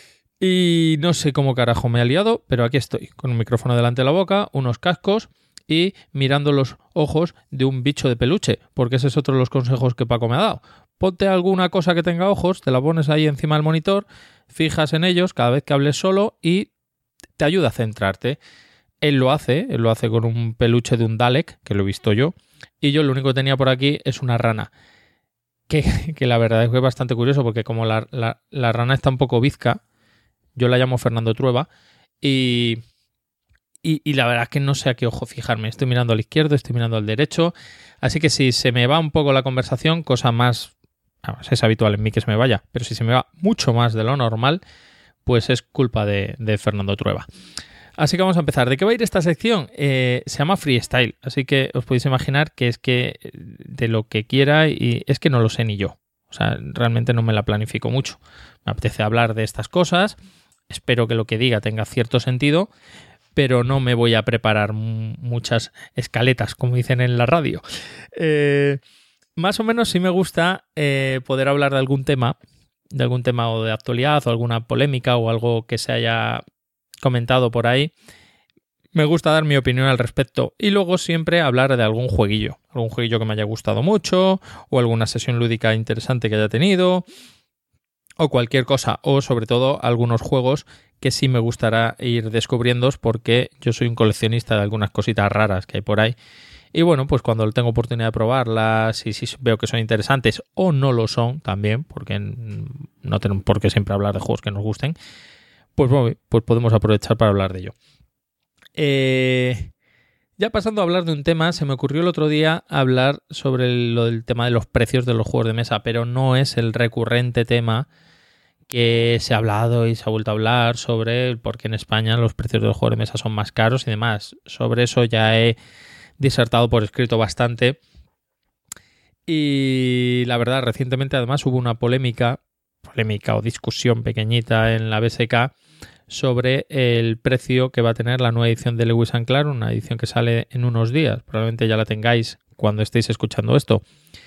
Y no sé cómo carajo me ha liado, pero aquí estoy, con un micrófono delante de la boca, unos cascos y mirando los ojos de un bicho de peluche, porque ese es otro de los consejos que Paco me ha dado. Ponte alguna cosa que tenga ojos, te la pones ahí encima del monitor, fijas en ellos cada vez que hables solo y te ayuda a centrarte. Él lo hace con un peluche de un Dalek, que lo he visto yo, y yo lo único que tenía por aquí es una rana, que la verdad es que es bastante curioso, porque como la rana está un poco bizca, yo la llamo Fernando Trueba, y la verdad es que no sé a qué ojo fijarme. Estoy mirando al izquierdo, estoy mirando al derecho, así que si se me va un poco la conversación, cosa más... es habitual en mí que se me vaya, pero si se me va mucho más de lo normal, pues es culpa de Fernando Trueba. Así que vamos a empezar. ¿De qué va a ir esta sección? Se llama Freestyle, así que os podéis imaginar que es que de lo que quiera, y es que no lo sé ni yo. O sea, realmente no me la planifico mucho. Me apetece hablar de estas cosas, espero que lo que diga tenga cierto sentido, pero no me voy a preparar muchas escaletas, como dicen en la radio. Más o menos sí me gusta poder hablar de algún tema o de actualidad o alguna polémica o algo que se haya comentado por ahí. Me gusta dar mi opinión al respecto y luego siempre hablar de algún jueguillo que me haya gustado mucho o alguna sesión lúdica interesante que haya tenido o cualquier cosa, o sobre todo algunos juegos que sí me gustará ir descubriendo porque yo soy un coleccionista de algunas cositas raras que hay por ahí. Y bueno, pues cuando tengo oportunidad de probarlas y si veo que son interesantes o no lo son también, porque no tenemos por qué siempre hablar de juegos que nos gusten, pues bueno, pues podemos aprovechar para hablar de ello. Ya pasando a hablar de un tema, se me ocurrió el otro día hablar sobre lo del tema de los precios de los juegos de mesa, pero no es el recurrente tema que se ha hablado y se ha vuelto a hablar sobre por qué en España los precios de los juegos de mesa son más caros y demás. Sobre eso ya he disertado por escrito bastante. Y la verdad, recientemente además hubo una polémica o discusión pequeñita en la BSK sobre el precio que va a tener la nueva edición de Lewis & Clark, una edición que sale en unos días. Probablemente ya la tengáis cuando estéis escuchando esto.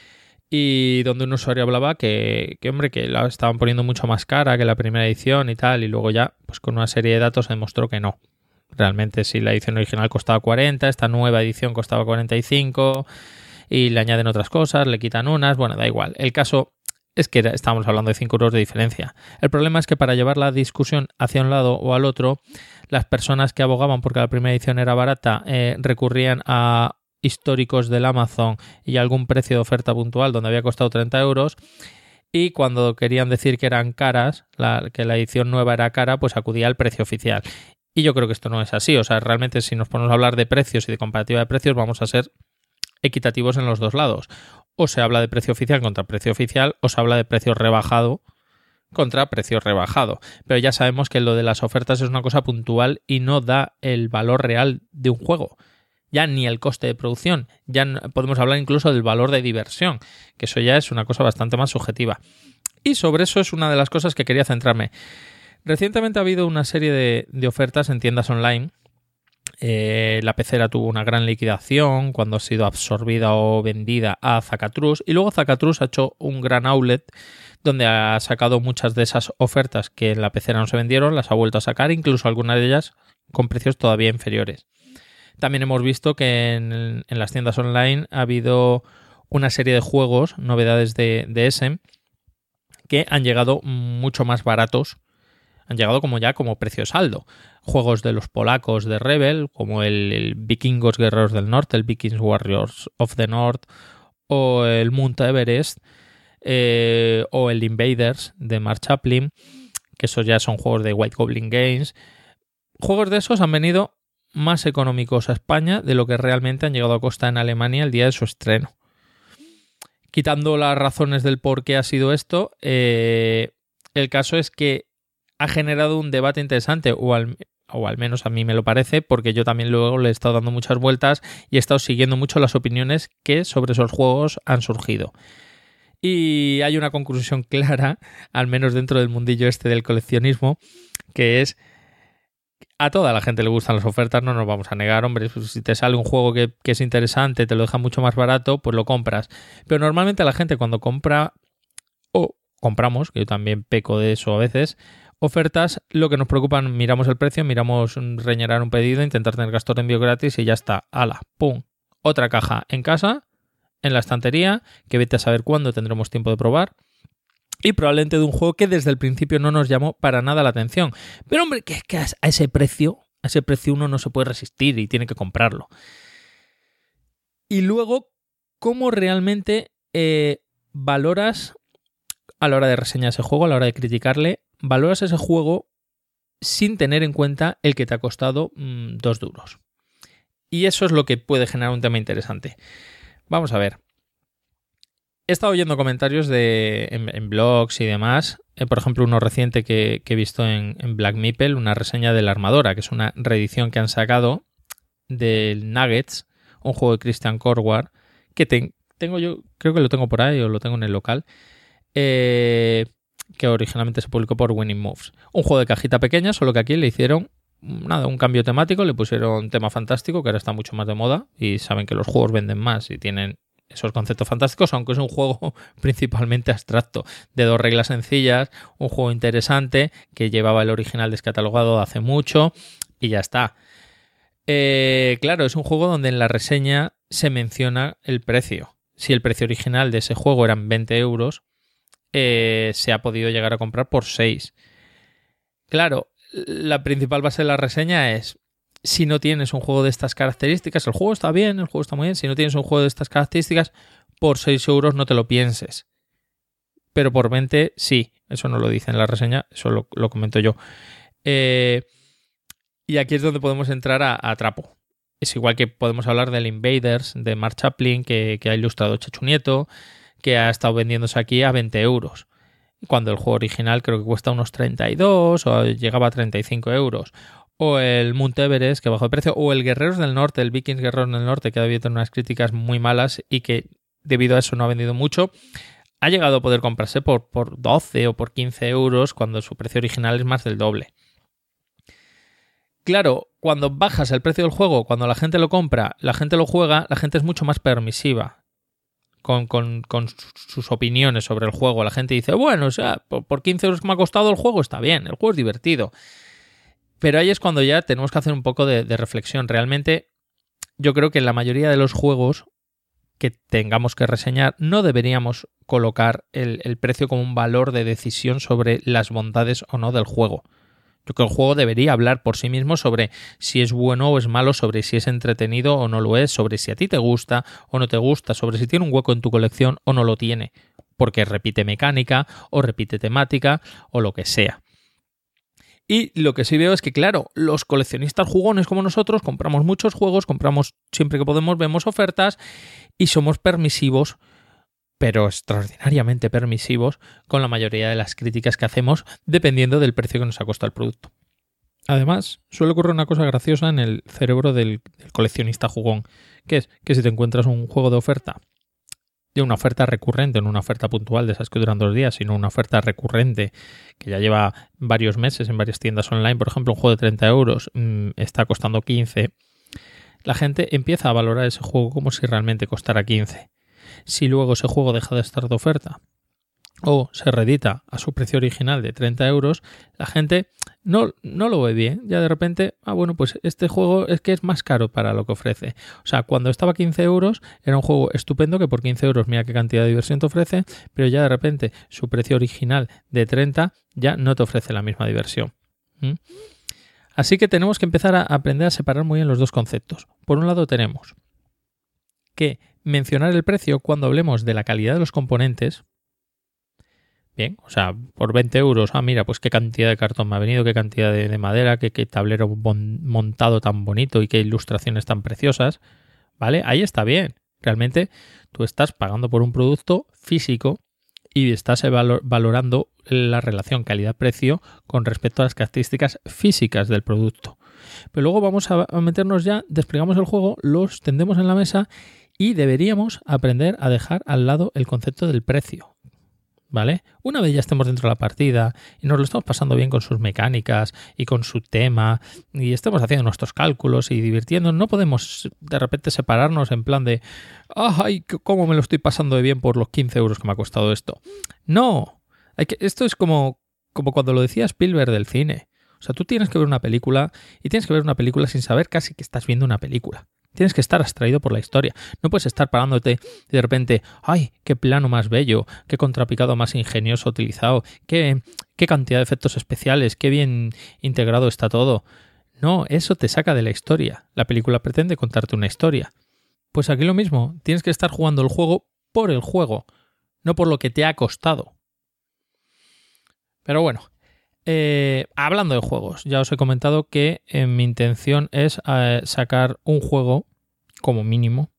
Y donde un usuario hablaba que la estaban poniendo mucho más cara que la primera edición y tal, y luego ya, pues con una serie de datos se demostró que no. Realmente si la edición original costaba 40, esta nueva edición costaba 45 y le añaden otras cosas, le quitan unas, bueno, da igual. El caso es que estábamos hablando de 5 euros de diferencia. El problema es que para llevar la discusión hacia un lado o al otro, las personas que abogaban porque la primera edición era barata recurrían a históricos del Amazon y algún precio de oferta puntual donde había costado 30 euros, y cuando querían decir que eran caras, que la edición nueva era cara, pues acudía al precio oficial. Y yo creo que esto no es así. O sea, realmente si nos ponemos a hablar de precios y de comparativa de precios, vamos a ser equitativos en los dos lados. O se habla de precio oficial contra precio oficial, o se habla de precio rebajado contra precio rebajado. Pero ya sabemos que lo de las ofertas es una cosa puntual y no da el valor real de un juego. Ya ni el coste de producción, ya podemos hablar incluso del valor de diversión, que eso ya es una cosa bastante más subjetiva. Y sobre eso es una de las cosas que quería centrarme. Recientemente ha habido una serie de ofertas en tiendas online. La Pecera tuvo una gran liquidación cuando ha sido absorbida o vendida a Zacatrus, y luego Zacatrus ha hecho un gran outlet donde ha sacado muchas de esas ofertas que en la Pecera no se vendieron, las ha vuelto a sacar, incluso algunas de ellas con precios todavía inferiores. También hemos visto que en las tiendas online ha habido una serie de juegos, novedades de ESEM, que han llegado mucho más baratos. Han llegado como precio saldo. Juegos de los polacos de Rebel, como el Vikingos Guerreros del Norte, el Vikings Warriors of the North, o el Mount Everest, o el Invaders de Mark Chaplin, que esos ya son juegos de White Goblin Games. Juegos de esos han venido más económicos a España de lo que realmente han llegado a costar en Alemania el día de su estreno. Quitando las razones del por qué ha sido esto, el caso es que ha generado un debate interesante, o al o al menos a mí me lo parece, porque yo también luego le he estado dando muchas vueltas y he estado siguiendo mucho las opiniones que sobre esos juegos han surgido. Y hay una conclusión clara, al menos dentro del mundillo este del coleccionismo, que es: a toda la gente le gustan las ofertas, no nos vamos a negar, hombre, si te sale un juego que es interesante, te lo deja mucho más barato, pues lo compras. Pero normalmente la gente cuando compra, o compramos, que yo también peco de eso a veces, ofertas, lo que nos preocupa, miramos el precio, miramos rellenar un pedido, intentar tener gastos de envío gratis y ya está. ¡Hala! ¡Pum! Otra caja en casa, en la estantería, que vete a saber cuándo tendremos tiempo de probar. Y probablemente de un juego que desde el principio no nos llamó para nada la atención. Pero hombre, que a ese precio uno no se puede resistir y tiene que comprarlo. Y luego, ¿cómo realmente valoras a la hora de reseñar ese juego, a la hora de criticarle, valoras ese juego sin tener en cuenta el que te ha costado 2 duros? Y eso es lo que puede generar un tema interesante. Vamos a ver. He estado oyendo comentarios en blogs y demás. Por ejemplo, uno reciente que he visto en Black Meeple, una reseña de La Armadora, que es una reedición que han sacado del Nuggets, un juego de Christian Korwar, que tengo yo, creo que lo tengo por ahí o lo tengo en el local, que originalmente se publicó por Winning Moves. Un juego de cajita pequeña, solo que aquí le hicieron un cambio temático, le pusieron tema fantástico, que ahora está mucho más de moda, y saben que los juegos venden más y tienen esos conceptos fantásticos, aunque es un juego principalmente abstracto, de 2 reglas sencillas, un juego interesante que llevaba el original descatalogado hace mucho y ya está. Claro, es un juego donde en la reseña se menciona el precio. Si el precio original de ese juego eran 20 euros, se ha podido llegar a comprar por 6. Claro, la principal base de la reseña es: si no tienes un juego de estas características, el juego está bien, el juego está muy bien, si no tienes un juego de estas características, por 6 euros no te lo pienses. Pero por 20 sí, eso no lo dice en la reseña, eso lo comento yo. Y aquí es donde podemos entrar a trapo. Es igual que podemos hablar del Invaders de Mark Chaplin, que ha ilustrado Chechu Nieto, que ha estado vendiéndose aquí a 20 euros. Cuando el juego original creo que cuesta unos 32 o llegaba a 35 euros. O el Mount Everest, que bajó de precio. O el Guerreros del Norte, el Vikings Guerreros del Norte, que ha habido unas críticas muy malas y que debido a eso no ha vendido mucho. Ha llegado a poder comprarse por 12 o por 15 euros cuando su precio original es más del doble. Claro, cuando bajas el precio del juego, cuando la gente lo compra, la gente lo juega, la gente es mucho más permisiva con sus opiniones sobre el juego. La gente dice, bueno, o sea, por 15 euros que me ha costado el juego está bien, el juego es divertido. Pero ahí es cuando ya tenemos que hacer un poco de reflexión. Realmente yo creo que en la mayoría de los juegos que tengamos que reseñar no deberíamos colocar el precio como un valor de decisión sobre las bondades o no del juego. Yo creo que el juego debería hablar por sí mismo sobre si es bueno o es malo, sobre si es entretenido o no lo es, sobre si a ti te gusta o no te gusta, sobre si tiene un hueco en tu colección o no lo tiene, porque repite mecánica o repite temática o lo que sea. Y lo que sí veo es que, claro, los coleccionistas jugones como nosotros compramos muchos juegos, compramos siempre que podemos, vemos ofertas y somos permisivos, pero extraordinariamente permisivos con la mayoría de las críticas que hacemos dependiendo del precio que nos ha costado el producto. Además, suele ocurrir una cosa graciosa en el cerebro del coleccionista jugón, que es que si te encuentras un juego de oferta, de una oferta recurrente, no una oferta puntual de esas que duran 2 días, sino una oferta recurrente que ya lleva varios meses en varias tiendas online, por ejemplo, un juego de 30 euros está costando 15, la gente empieza a valorar ese juego como si realmente costara 15. Si luego ese juego deja de estar de oferta o se reedita a su precio original de 30 euros, la gente no lo ve bien. Ya de repente, bueno, pues este juego es que es más caro para lo que ofrece. O sea, cuando estaba a 15 euros era un juego estupendo que por 15 euros mira qué cantidad de diversión te ofrece, pero ya de repente su precio original de 30 ya no te ofrece la misma diversión. Así que tenemos que empezar a aprender a separar muy bien los dos conceptos. Por un lado tenemos que mencionar el precio cuando hablemos de la calidad de los componentes. Bien, o sea, por 20 euros, mira, pues qué cantidad de cartón me ha venido, qué cantidad de madera, qué tablero montado tan bonito y qué ilustraciones tan preciosas, ¿vale? Ahí está bien. Realmente tú estás pagando por un producto físico y estás valorando la relación calidad-precio con respecto a las características físicas del producto. Pero luego vamos a meternos ya, desplegamos el juego, los tendemos en la mesa y deberíamos aprender a dejar al lado el concepto del precio. ¿Vale? Una vez ya estemos dentro de la partida y nos lo estamos pasando bien con sus mecánicas y con su tema y estemos haciendo nuestros cálculos y divirtiéndonos, no podemos de repente separarnos en plan de ¡ay, cómo me lo estoy pasando de bien por los 15 euros que me ha costado esto! ¡No! Esto es como cuando lo decía Spielberg del cine. O sea, tú tienes que ver una película y tienes que ver una película sin saber casi que estás viendo una película. Tienes que estar abstraído por la historia. No puedes estar parándote y de repente, ¡ay, qué plano más bello! ¡Qué contrapicado más ingenioso utilizado! ¡Qué cantidad de efectos especiales! ¡Qué bien integrado está todo! No, eso te saca de la historia. La película pretende contarte una historia. Pues aquí lo mismo. Tienes que estar jugando el juego por el juego, no por lo que te ha costado. Pero bueno, hablando de juegos, ya os he comentado que mi intención es sacar un juego como mínimo,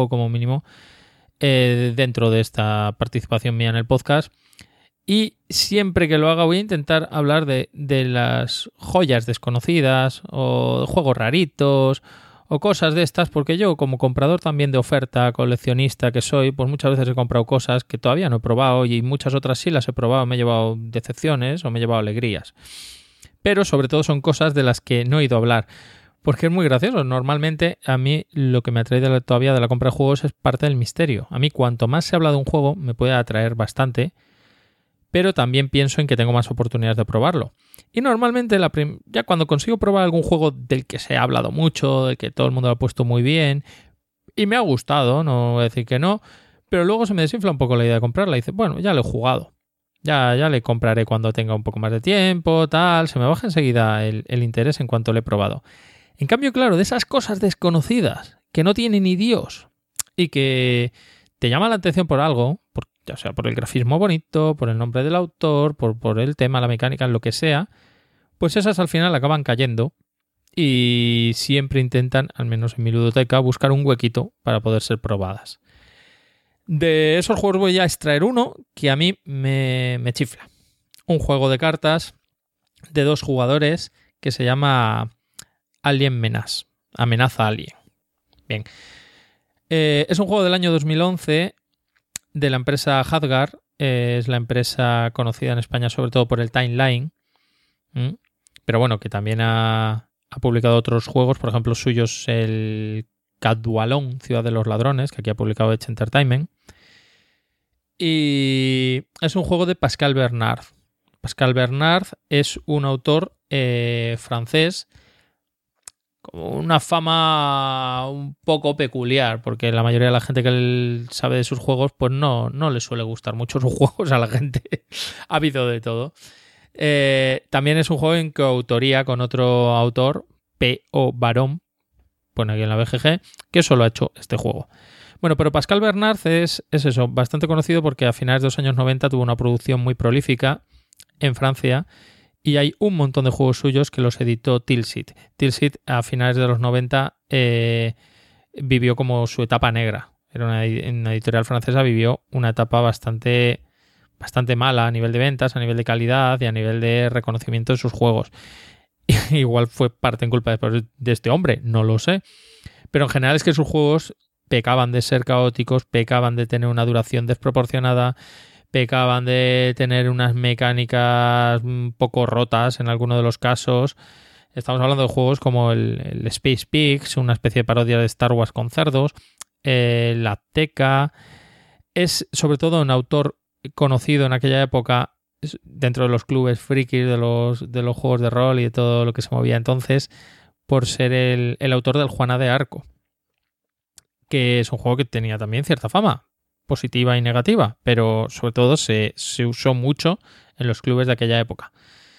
dentro de esta participación mía en el podcast, y siempre que lo haga voy a intentar hablar de las joyas desconocidas o juegos raritos o cosas de estas, porque yo como comprador también de oferta, coleccionista que soy, pues muchas veces he comprado cosas que todavía no he probado y muchas otras sí las he probado, me he llevado decepciones o me he llevado alegrías. Pero sobre todo son cosas de las que no he ido a hablar, porque es muy gracioso. Normalmente a mí lo que me atrae todavía de la compra de juegos es parte del misterio. A mí cuanto más se habla de un juego me puede atraer bastante, pero también pienso en que tengo más oportunidades de probarlo. Y normalmente ya cuando consigo probar algún juego del que se ha hablado mucho, del que todo el mundo lo ha puesto muy bien, y me ha gustado, no voy a decir que no, pero luego se me desinfla un poco la idea de comprarla y dice, bueno, ya lo he jugado, ya le compraré cuando tenga un poco más de tiempo, tal, se me baja enseguida el interés en cuanto lo he probado. En cambio, claro, de esas cosas desconocidas, que no tiene ni Dios, y que te llama la atención por algo, ya sea por el grafismo bonito, por el nombre del autor, por el tema, la mecánica, lo que sea, pues esas al final acaban cayendo y siempre intentan, al menos en mi ludoteca, buscar un huequito para poder ser probadas. De esos juegos voy a extraer uno que a mí me chifla. Un juego de cartas de 2 jugadores que se llama Alien Menace. Amenaza Alien. Bien. Es un juego del año 2011 de la empresa Hadgar. Es la empresa conocida en España sobre todo por el Timeline. Pero bueno, que también ha publicado otros juegos. Por ejemplo, suyos el Cadwallon, Ciudad de los Ladrones, que aquí ha publicado Edge Entertainment. Y es un juego de Pascal Bernard. Pascal Bernard es un autor francés con una fama un poco peculiar, porque la mayoría de la gente que sabe de sus juegos pues no le suele gustar mucho sus juegos a la gente. Ha habido de todo. También es un juego en coautoría con otro autor, P.O. Baron, pone aquí en la BGG, que solo ha hecho este juego. Bueno, pero Pascal Bernard es eso, bastante conocido porque a finales de los años 90 tuvo una producción muy prolífica en Francia y hay un montón de juegos suyos que los editó Tilsit. Tilsit a finales de los 90 vivió como su etapa negra. Era una editorial francesa, vivió una etapa bastante mala a nivel de ventas, a nivel de calidad y a nivel de reconocimiento de sus juegos. Igual fue parte en culpa de este hombre, no lo sé. Pero en general es que sus juegos pecaban de ser caóticos, pecaban de tener una duración desproporcionada, pecaban de tener unas mecánicas un poco rotas en algunos de los casos. Estamos hablando de juegos como el Space Pigs, una especie de parodia de Star Wars con cerdos, la Azteca. Es sobre todo un autor conocido en aquella época dentro de los clubes frikis de los juegos de rol y de todo lo que se movía entonces por ser el autor del Juana de Arco, que es un juego que tenía también cierta fama, positiva y negativa, pero sobre todo se usó mucho en los clubes de aquella época.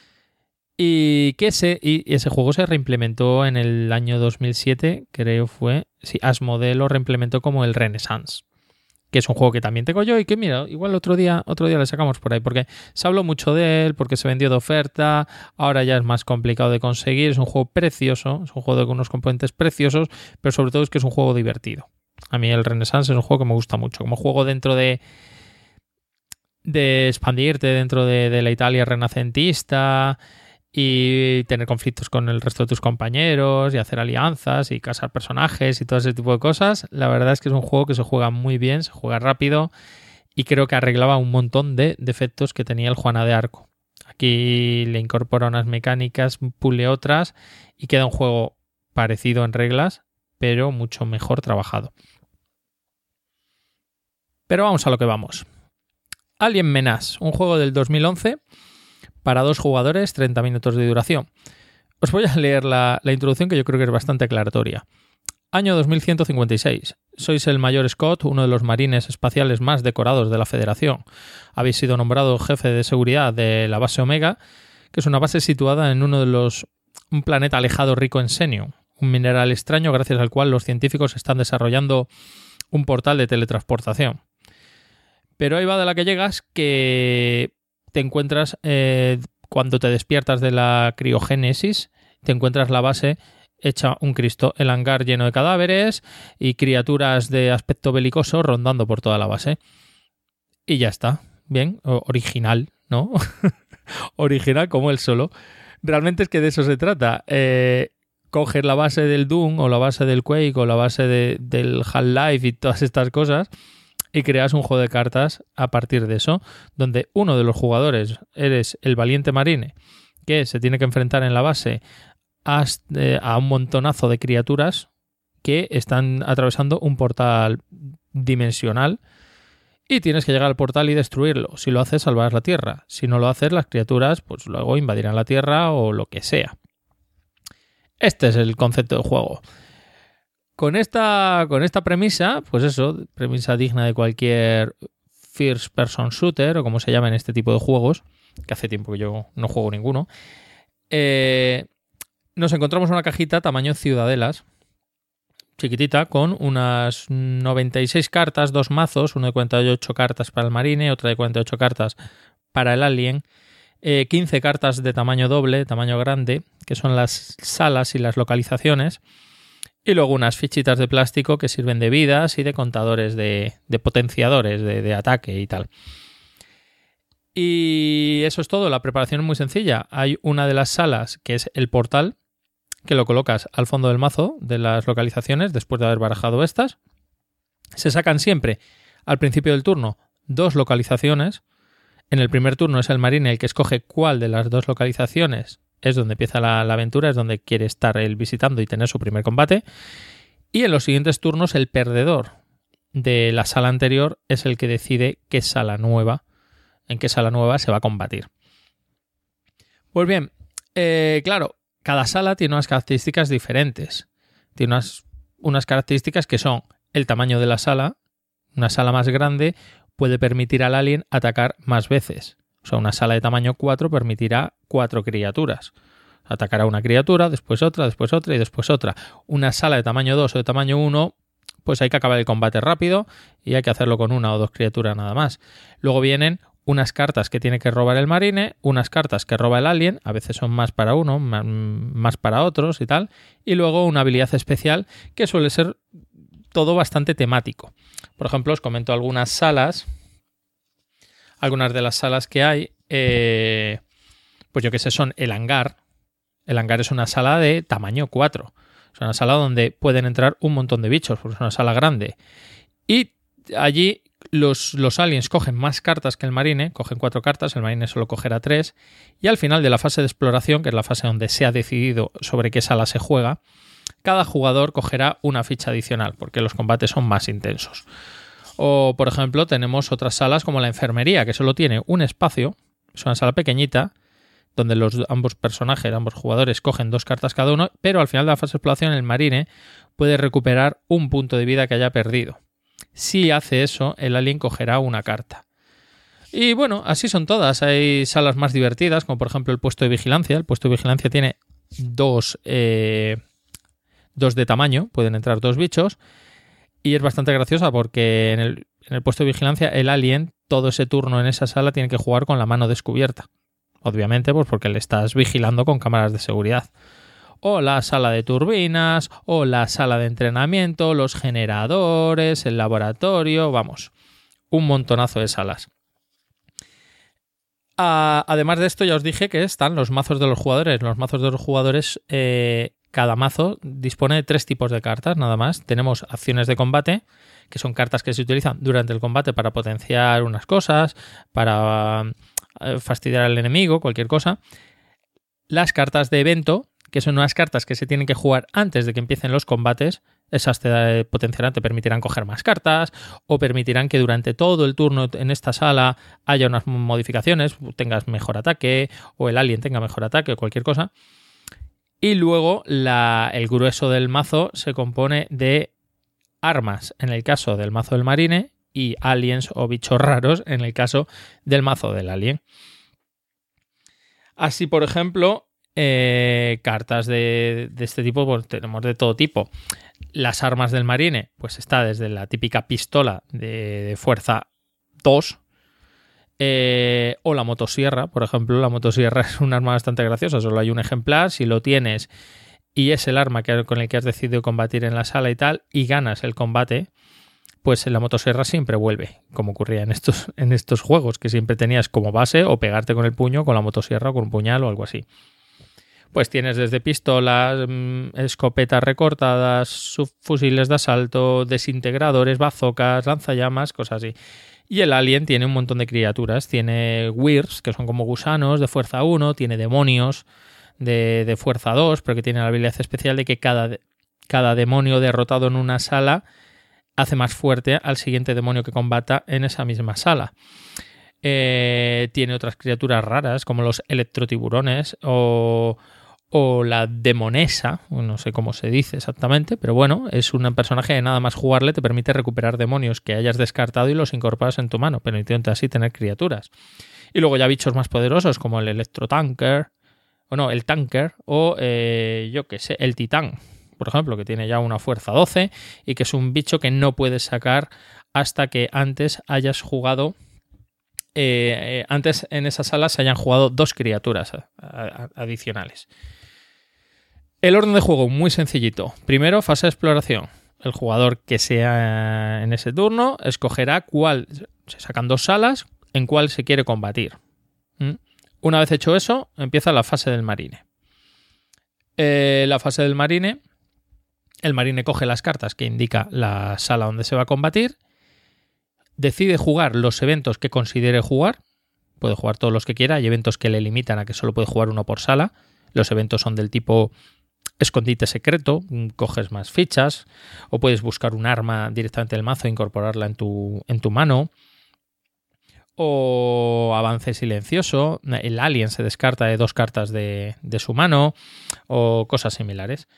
Y ese juego se reimplementó en el año 2007, creo fue. Sí, Asmodee lo reimplementó como el Renaissance, que es un juego que también tengo yo y que mira, igual otro día le sacamos por ahí, porque se habló mucho de él, porque se vendió de oferta, ahora ya es más complicado de conseguir. Es un juego precioso, es un juego con unos componentes preciosos, pero sobre todo es que es un juego divertido. A mí el Renaissance es un juego que me gusta mucho, como juego dentro de expandirte dentro de la Italia renacentista y tener conflictos con el resto de tus compañeros y hacer alianzas y casar personajes y todo ese tipo de cosas. La verdad es que es un juego que se juega muy bien, se juega rápido y creo que arreglaba un montón de defectos que tenía el Juana de Arco. Aquí le incorpora unas mecánicas, pule otras y queda un juego parecido en reglas, pero mucho mejor trabajado. Pero vamos a lo que vamos. Alien Menace, un juego del 2011 para 2 jugadores, 30 minutos de duración. Os voy a leer la introducción que yo creo que es bastante aclaratoria. Año 2156. Sois el mayor Scott, uno de los marines espaciales más decorados de la Federación. Habéis sido nombrado jefe de seguridad de la base Omega, que es una base situada en un planeta alejado rico en selenio, un mineral extraño gracias al cual los científicos están desarrollando un portal de teletransportación. Pero ahí va de la que llegas, que te encuentras, cuando te despiertas de la criogénesis, te encuentras la base hecha un Cristo, el hangar lleno de cadáveres y criaturas de aspecto belicoso rondando por toda la base. Y ya está. Bien, original, ¿no? Original como él solo. Realmente es que de eso se trata. Coger la base del Doom o la base del Quake o la base del Half-Life y todas estas cosas y creas un juego de cartas a partir de eso, donde uno de los jugadores eres el valiente marine que se tiene que enfrentar en la base a un montonazo de criaturas que están atravesando un portal dimensional y tienes que llegar al portal y destruirlo. Si lo haces, salvarás la Tierra. Si no lo haces, las criaturas pues luego invadirán la Tierra o lo que sea. Este es el concepto del juego. Con esta premisa, pues eso, premisa digna de cualquier first person shooter o como se llama en este tipo de juegos, que hace tiempo que yo no juego ninguno, nos encontramos una cajita tamaño ciudadelas, chiquitita, con unas 96 cartas, 2 mazos, uno de 48 cartas para el marine, otra de 48 cartas para el alien, 15 cartas de tamaño doble, tamaño grande, que son las salas y las localizaciones, y luego unas fichitas de plástico que sirven de vidas y de contadores de potenciadores de ataque y tal. Y eso es todo, la preparación es muy sencilla. Hay una de las salas que es el portal, que lo colocas al fondo del mazo de las localizaciones después de haber barajado estas. Se sacan siempre al principio del turno 2 localizaciones. En el primer turno es el marine el que escoge cuál de las 2 localizaciones es donde empieza la aventura, es donde quiere estar él visitando y tener su primer combate. Y en los siguientes turnos el perdedor de la sala anterior es el que decide en qué sala nueva se va a combatir. Pues bien, claro, cada sala tiene unas características diferentes. Tiene unas características que son el tamaño de la sala. Una sala más grande puede permitir al alien atacar más veces. O sea, una sala de tamaño 4 permitirá 4 criaturas. Atacará una criatura, después otra y después otra. Una sala de tamaño 2 o de tamaño 1, pues hay que acabar el combate rápido y hay que hacerlo con 1 o 2 criaturas nada más. Luego vienen unas cartas que tiene que robar el marine, unas cartas que roba el alien, a veces son más para uno, más para otros y tal, y luego una habilidad especial que suele ser todo bastante temático. Por ejemplo, os comento algunas de las salas que hay, pues yo que sé, son el hangar. El hangar es una sala de tamaño 4. Es una sala donde pueden entrar un montón de bichos, porque es una sala grande. Y allí los aliens cogen más cartas que el marine, cogen 4 cartas, el marine solo cogerá 3. Y al final de la fase de exploración, que es la fase donde se ha decidido sobre qué sala se juega, cada jugador cogerá una ficha adicional, porque los combates son más intensos. O, por ejemplo, tenemos otras salas como la enfermería, que solo tiene un espacio, es una sala pequeñita, donde ambos jugadores cogen 2 cartas cada uno, pero al final de la fase de exploración el marine puede recuperar un punto de vida que haya perdido. Si hace eso, el alien cogerá una carta. Y bueno, así son todas. Hay salas más divertidas, como por ejemplo el puesto de vigilancia. El puesto de vigilancia tiene 2 de tamaño, pueden entrar 2 bichos. Y es bastante graciosa porque en el puesto de vigilancia el alien, todo ese turno en esa sala, tiene que jugar con la mano descubierta. Obviamente, pues porque le estás vigilando con cámaras de seguridad. O la sala de turbinas, o la sala de entrenamiento, los generadores, el laboratorio, vamos, un montonazo de salas. Además de esto, ya os dije que están los mazos de los jugadores. Los mazos de los jugadores, cada mazo dispone de 3 tipos de cartas, nada más. Tenemos acciones de combate, que son cartas que se utilizan durante el combate para potenciar unas cosas, para fastidiar al enemigo, cualquier cosa. Las cartas de evento, que son unas cartas que se tienen que jugar antes de que empiecen los combates. Esas te potenciarán, te permitirán coger más cartas o permitirán que durante todo el turno en esta sala haya unas modificaciones, tengas mejor ataque o el alien tenga mejor ataque o cualquier cosa. Y luego el grueso del mazo se compone de armas en el caso del mazo del marine y aliens o bichos raros en el caso del mazo del alien. Así, por ejemplo, cartas de este tipo, pues tenemos de todo tipo. Las armas del marine, pues está desde la típica pistola de fuerza 2 o la motosierra. Por ejemplo, la motosierra es un arma bastante graciosa, solo hay un ejemplar. Si lo tienes y es el arma con el que has decidido combatir en la sala y tal, y ganas el combate, pues la motosierra siempre vuelve, como ocurría en estos juegos, que siempre tenías como base o pegarte con el puño, con la motosierra o con un puñal o algo así. Pues tienes desde pistolas, escopetas recortadas, subfusiles de asalto, desintegradores, bazocas, lanzallamas, cosas así. Y el alien tiene un montón de criaturas. Tiene Weirs, que son como gusanos de fuerza 1, tiene demonios de fuerza 2, pero que tiene la habilidad especial de que cada demonio derrotado en una sala hace más fuerte al siguiente demonio que combata en esa misma sala. Tiene otras criaturas raras como los electrotiburones o la demonesa, no sé cómo se dice exactamente, pero bueno, es un personaje que nada más jugarle te permite recuperar demonios que hayas descartado y los incorporas en tu mano, permitiéndote así tener criaturas. Y luego ya bichos más poderosos como el electrotanker, el tanker o yo qué sé, el titán, por ejemplo, que tiene ya una fuerza 12 y que es un bicho que no puedes sacar hasta que antes hayas jugado. Antes en esa sala se hayan jugado 2 criaturas adicionales. El orden de juego muy sencillito. Primero, fase de exploración. El jugador que sea en ese turno escogerá se sacan 2 salas, en cuál se quiere combatir. Una vez hecho eso, empieza la fase del marine. La fase del marine, el marine coge las cartas que indica la sala donde se va a combatir, decide jugar los eventos que considere jugar, puede jugar todos los que quiera, hay eventos que le limitan a que solo puede jugar uno por sala, los eventos son del tipo escondite secreto, coges más fichas, o puedes buscar un arma directamente del mazo e incorporarla en tu mano, o avance silencioso, el alien se descarta de 2 cartas de su mano, o cosas similares.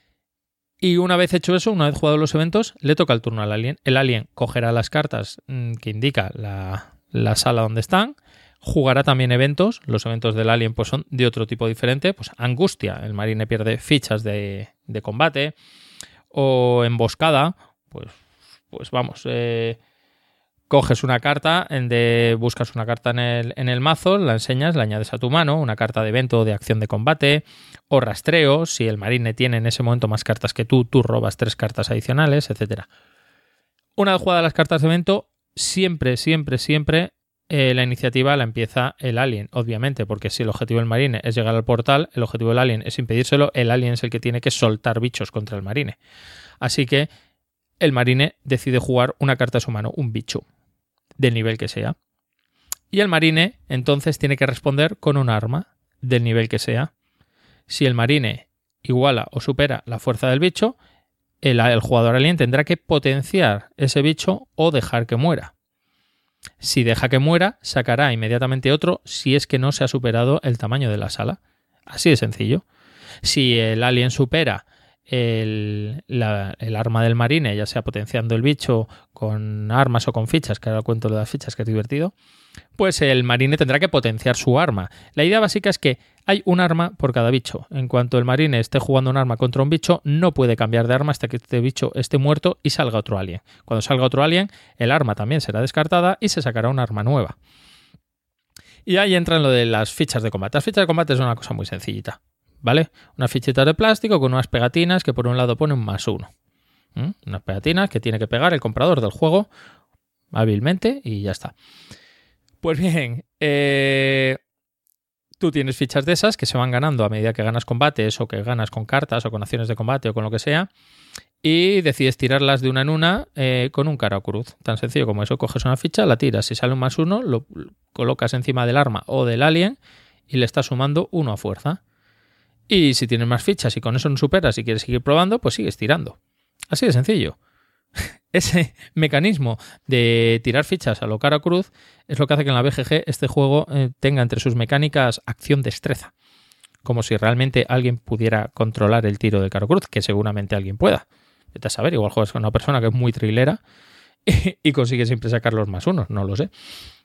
Y una vez hecho eso, una vez jugado los eventos, le toca el turno al alien. El alien cogerá las cartas que indica la sala donde están, jugará también eventos. Los eventos del alien pues son de otro tipo diferente. Pues angustia, el marine pierde fichas de combate. O emboscada, pues vamos, coges una carta, buscas una carta en el mazo, la enseñas, la añades a tu mano, una carta de evento o de acción de combate, o rastreo, si el marine tiene en ese momento más cartas que tú robas 3 cartas adicionales, etc. Una vez jugadas las cartas de evento, siempre la iniciativa la empieza el alien, obviamente, porque si el objetivo del marine es llegar al portal, el objetivo del alien es impedírselo, el alien es el que tiene que soltar bichos contra el marine. Así que el marine decide jugar una carta de su mano, un bicho, del nivel que sea. Y el marine entonces tiene que responder con un arma del nivel que sea. Si el marine iguala o supera la fuerza del bicho, el jugador alien tendrá que potenciar ese bicho o dejar que muera. Si deja que muera, sacará inmediatamente otro si es que no se ha superado el tamaño de la sala. Así de sencillo. Si el alien supera el arma del marine, ya sea potenciando el bicho con armas o con fichas, que ahora cuento de las fichas que es divertido, pues el marine tendrá que potenciar su arma. La idea básica es que hay un arma por cada bicho. En cuanto el marine esté jugando un arma contra un bicho, no puede cambiar de arma hasta que este bicho esté muerto y salga otro alien. Cuando salga otro alien, el arma también será descartada y se sacará un arma nueva. Y ahí entra en lo de las fichas de combate. Las fichas de combate es una cosa muy sencillita, ¿vale? Unas fichitas de plástico con unas pegatinas que por un lado pone un +1. Unas pegatinas que tiene que pegar el comprador del juego hábilmente y ya está. Pues bien, tú tienes fichas de esas que se van ganando a medida que ganas combates o que ganas con cartas o con acciones de combate o con lo que sea, y decides tirarlas de una en una con un cara o cruz. Tan sencillo como eso, coges una ficha, la tiras, si sale un +1, lo colocas encima del arma o del alien y le estás sumando 1 a fuerza. Y si tienes más fichas y con eso no superas y quieres seguir probando, pues sigues tirando. Así de sencillo. Ese mecanismo de tirar fichas a lo cara o cruz es lo que hace que en la BGG este juego tenga entre sus mecánicas acción-destreza. Como si realmente alguien pudiera controlar el tiro de cara o cruz, que seguramente alguien pueda. Vete a saber, igual juegas con una persona que es muy trilera y consigue siempre sacar los +1, no lo sé.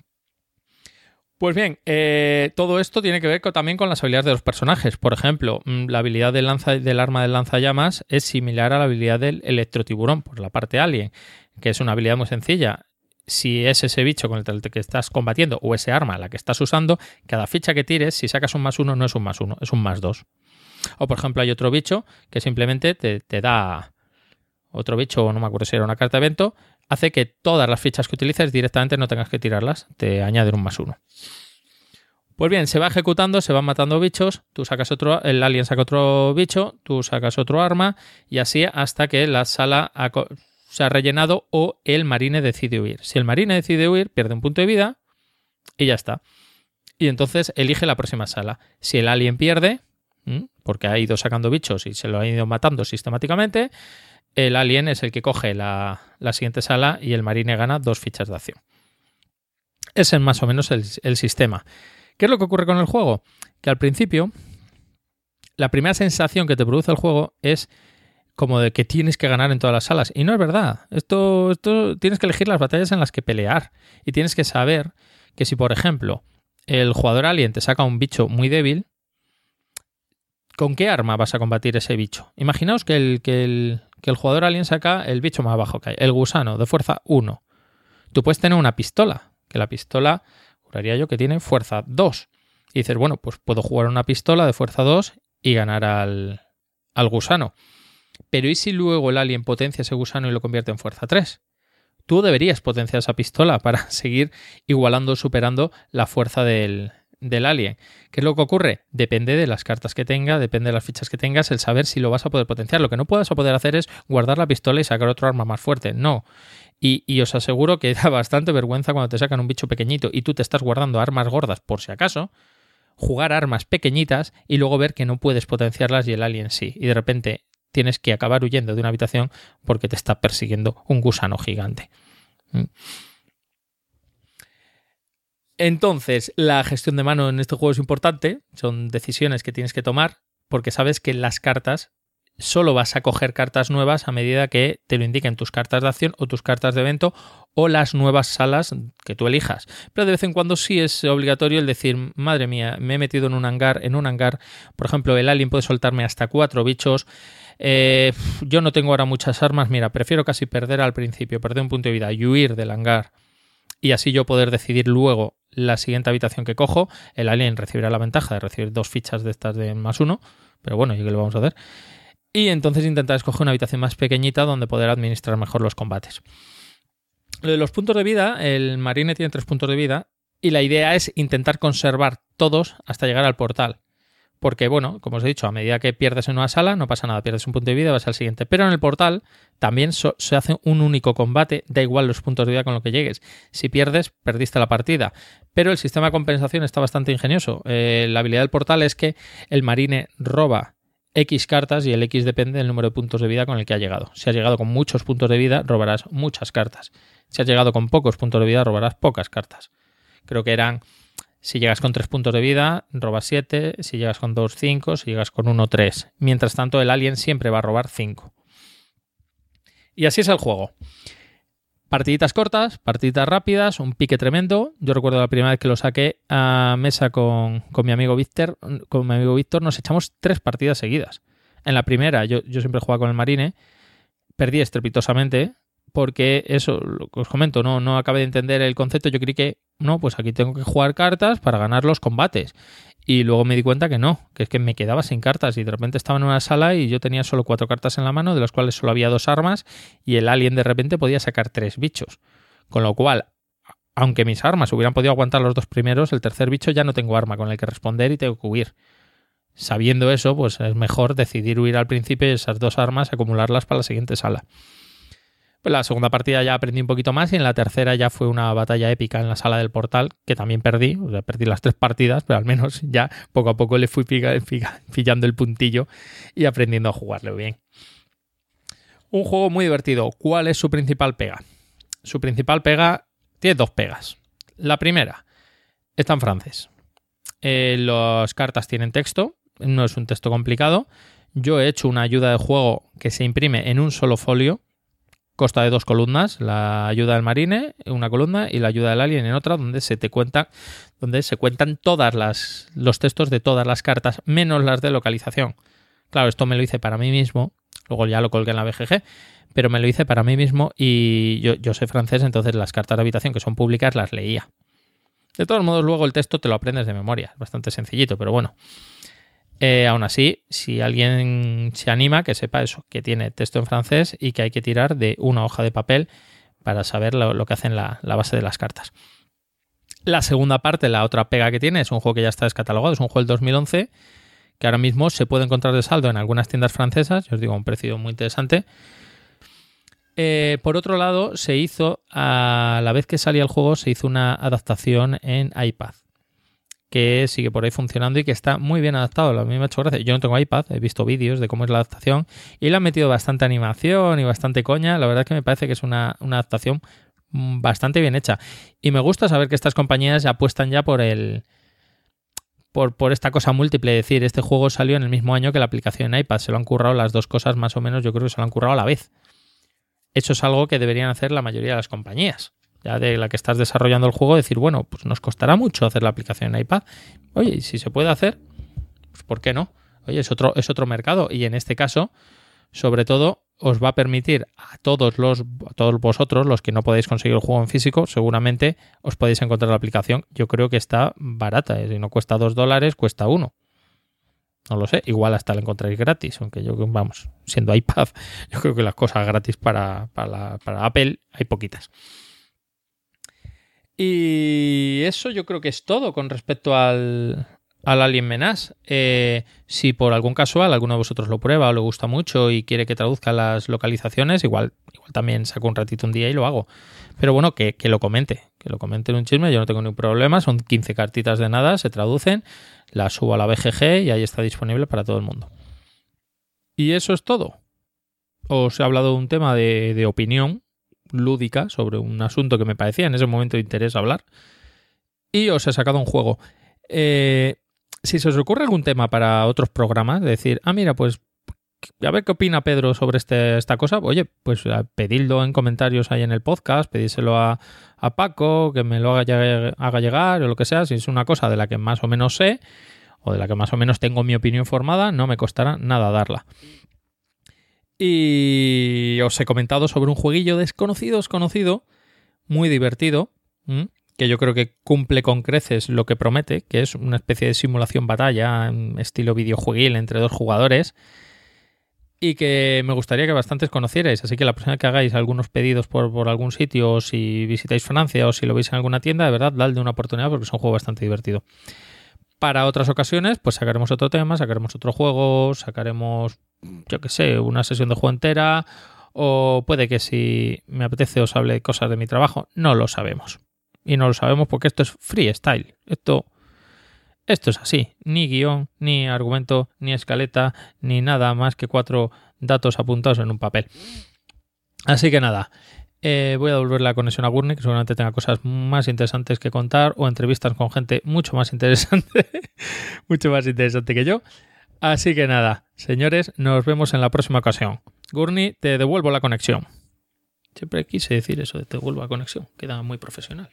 Pues bien, todo esto tiene que ver también con las habilidades de los personajes. Por ejemplo, la habilidad del arma del lanzallamas es similar a la habilidad del electrotiburón, por la parte alien, que es una habilidad muy sencilla. Si es ese bicho con el que estás combatiendo o ese arma la que estás usando, cada ficha que tires, si sacas un +1, no es un +1, es un +2. O por ejemplo hay otro bicho que simplemente te da... Otro bicho, no me acuerdo si era una carta de evento, hace que todas las fichas que utilices directamente no tengas que tirarlas, te añaden un +1. Pues bien, se va ejecutando, se van matando bichos, tú sacas otro, el alien saca otro bicho, tú sacas otro arma y así hasta que la sala se ha rellenado o el marine decide huir. Si el marine decide huir, pierde un punto de vida y ya está. Y entonces elige la próxima sala. Si el alien pierde, porque ha ido sacando bichos y se lo ha ido matando sistemáticamente, el alien es el que coge la siguiente sala y el marine gana 2 fichas de acción. Ese es más o menos el sistema. ¿Qué es lo que ocurre con el juego? Que al principio, la primera sensación que te produce el juego es como de que tienes que ganar en todas las salas. Y no es verdad. Esto tienes que elegir las batallas en las que pelear. Y tienes que saber que si, por ejemplo, el jugador alien te saca un bicho muy débil, ¿con qué arma vas a combatir ese bicho? Imaginaos que el jugador alien saca el bicho más bajo que hay, el gusano de fuerza 1. Tú puedes tener una pistola, que la pistola, juraría yo que tiene fuerza 2. Y dices, bueno, pues puedo jugar una pistola de fuerza 2 y ganar al gusano. Pero ¿y si luego el alien potencia ese gusano y lo convierte en fuerza 3? Tú deberías potenciar esa pistola para seguir igualando o superando la fuerza del alien. ¿Qué es lo que ocurre? Depende de las cartas que tenga, depende de las fichas que tengas, el saber si lo vas a poder potenciar. Lo que no puedas poder hacer es guardar la pistola y sacar otro arma más fuerte. No. Y os aseguro que da bastante vergüenza cuando te sacan un bicho pequeñito y tú te estás guardando armas gordas por si acaso, jugar armas pequeñitas y luego ver que no puedes potenciarlas y el alien sí. Y de repente tienes que acabar huyendo de una habitación porque te está persiguiendo un gusano gigante. Entonces, la gestión de mano en este juego es importante. Son decisiones que tienes que tomar porque sabes que las cartas solo vas a coger cartas nuevas a medida que te lo indiquen tus cartas de acción o tus cartas de evento o las nuevas salas que tú elijas. Pero de vez en cuando sí es obligatorio el decir, madre mía, me he metido en un hangar, por ejemplo, el alien puede soltarme hasta 4 bichos. Yo no tengo ahora muchas armas, mira, prefiero casi perder al principio, perder un punto de vida y huir del hangar y así yo poder decidir luego la siguiente habitación que cojo. El alien recibirá la ventaja de recibir 2 fichas de estas de +1, pero bueno, ¿y qué le vamos a hacer? Y entonces intentar escoger una habitación más pequeñita donde poder administrar mejor los combates. Lo de los puntos de vida, el marine tiene 3 puntos de vida y la idea es intentar conservar todos hasta llegar al portal. Porque, bueno, como os he dicho, a medida que pierdes en una sala no pasa nada, pierdes un punto de vida y vas al siguiente. Pero en el portal también se hace un único combate, da igual los puntos de vida con lo que llegues. Si pierdes, perdiste la partida. Pero el sistema de compensación está bastante ingenioso. La habilidad del portal es que el marine roba X cartas y el X depende del número de puntos de vida con el que ha llegado. Si has llegado con muchos puntos de vida, robarás muchas cartas. Si has llegado con pocos puntos de vida, robarás pocas cartas. Creo que eran... Si llegas con 3 puntos de vida, robas 7. Si llegas con 2, 5. Si llegas con 1, 3. Mientras tanto, el alien siempre va a robar 5. Y así es el juego. Partiditas cortas, partiditas rápidas, un pique tremendo. Yo recuerdo la primera vez que lo saqué a mesa con mi amigo Víctor. Nos echamos 3 partidas seguidas. En la primera, yo siempre jugaba con el marine. Perdí estrepitosamente. Porque eso, lo que os comento, no acabé de entender el concepto. Yo creí que, no, pues aquí tengo que jugar cartas para ganar los combates. Y luego me di cuenta que no, que es que me quedaba sin cartas y de repente estaba en una sala y yo tenía solo 4 cartas en la mano, de las cuales solo había 2 armas y el alien de repente podía sacar 3 bichos. Con lo cual, aunque mis armas hubieran podido aguantar los 2 primeros, el tercer bicho ya no tengo arma con el que responder y tengo que huir. Sabiendo eso, pues es mejor decidir huir al principio y esas 2 armas acumularlas para la siguiente sala. Pues la segunda partida ya aprendí un poquito más y en la tercera ya fue una batalla épica en la sala del portal, que también perdí. O sea, perdí las 3 partidas, pero al menos ya poco a poco le fui pillando el puntillo y aprendiendo a jugarlo bien. Un juego muy divertido. ¿Cuál es su principal pega? Su principal pega tiene 2 pegas. La primera, está en francés. Las cartas tienen texto, no es un texto complicado. Yo he hecho una ayuda de juego que se imprime en un solo folio, consta de 2 columnas, la ayuda del marine en una columna y la ayuda del alien en otra, donde se cuentan todos los textos de todas las cartas, menos las de localización. Claro, esto me lo hice para mí mismo, luego ya lo colgué en la BGG, pero me lo hice para mí mismo y yo soy francés, entonces las cartas de habitación que son públicas las leía. De todos modos, luego el texto te lo aprendes de memoria, es bastante sencillito, pero bueno. Aún así, si alguien se anima, que sepa eso, que tiene texto en francés y que hay que tirar de una hoja de papel para saber lo que hacen la base de las cartas. La segunda parte, la otra pega que tiene, es un juego que ya está descatalogado, es un juego del 2011, que ahora mismo se puede encontrar de saldo en algunas tiendas francesas, yo os digo, a un precio muy interesante. Por otro lado, se hizo, a la vez que salía el juego, se hizo una adaptación en iPad, que sigue por ahí funcionando y que está muy bien adaptado. A mí me ha hecho gracia. Yo no tengo iPad, he visto vídeos de cómo es la adaptación y le han metido bastante animación y bastante coña. La verdad es que me parece que es una adaptación bastante bien hecha. Y me gusta saber que estas compañías apuestan ya por esta cosa múltiple. Es decir, este juego salió en el mismo año que la aplicación en iPad. Se lo han currado las 2 cosas más o menos, yo creo que se lo han currado a la vez. Eso es algo que deberían hacer la mayoría de las compañías. Ya de la que estás desarrollando el juego, decir, bueno, pues nos costará mucho hacer la aplicación en iPad. Oye, y si se puede hacer, pues ¿por qué no? Oye, es otro mercado. Y en este caso, sobre todo, os va a permitir a todos vosotros, los que no podéis conseguir el juego en físico, seguramente os podéis encontrar la aplicación. Yo creo que está barata. Si no cuesta $2, cuesta 1. No lo sé, igual hasta la encontráis gratis, aunque yo, vamos, siendo iPad, yo creo que las cosas gratis para Apple hay poquitas. Y eso yo creo que es todo con respecto al Alien Menace. Si por algún casual alguno de vosotros lo prueba o le gusta mucho y quiere que traduzca las localizaciones, igual también saco un ratito un día y lo hago. Pero bueno, que lo comente en un chisme, yo no tengo ningún problema, son 15 cartitas de nada, se traducen, las subo a la BGG y ahí está disponible para todo el mundo. Y eso es todo. Os he hablado de un tema de opinión lúdica sobre un asunto que me parecía en ese momento de interés hablar y os he sacado un juego. Si se os ocurre algún tema para otros programas, decir, mira, pues a ver qué opina Pedro sobre esta cosa, oye, pues pedidlo en comentarios ahí en el podcast, pedíselo a Paco, que me lo haga llegar o lo que sea. Si es una cosa de la que más o menos sé o de la que más o menos tengo mi opinión formada, no me costará nada darla. Y os he comentado sobre un jueguillo desconocido, muy divertido, que yo creo que cumple con creces lo que promete, que es una especie de simulación batalla en estilo videojueguil entre 2 jugadores y que me gustaría que bastantes conocierais. Así que la próxima que hagáis algunos pedidos por algún sitio, o si visitáis Francia o si lo veis en alguna tienda, de verdad, dadle una oportunidad porque es un juego bastante divertido. Para otras ocasiones, pues sacaremos otro tema, sacaremos otro juego, sacaremos, yo qué sé, una sesión de juego entera, o puede que si me apetece os hable cosas de mi trabajo, no lo sabemos. Y no lo sabemos porque esto es freestyle. Esto es así. Ni guión, ni argumento, ni escaleta, ni nada más que 4 datos apuntados en un papel. Así que nada. Voy a devolver la conexión a Gurney, que seguramente tenga cosas más interesantes que contar o entrevistas con gente mucho más interesante que yo. Así que nada, señores, nos vemos en la próxima ocasión. Gurney, te devuelvo la conexión. Siempre quise decir eso de te devuelvo la conexión, queda muy profesional.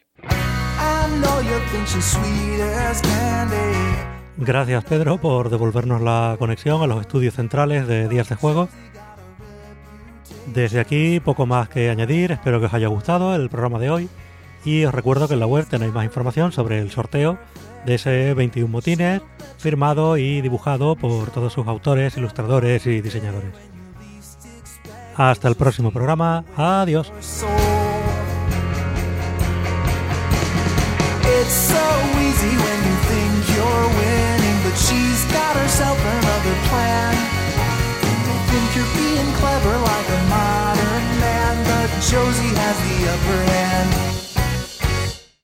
Gracias, Pedro, por devolvernos la conexión a los estudios centrales de Días de Juego. Desde aquí, poco más que añadir, espero que os haya gustado el programa de hoy y os recuerdo que en la web tenéis más información sobre el sorteo de ese 21 motines firmado y dibujado por todos sus autores, ilustradores y diseñadores. Hasta el próximo programa, adiós. So easy when you think you're winning, but she's got herself another plan. You think you're being clever like a modern man, but Josie has the upper hand.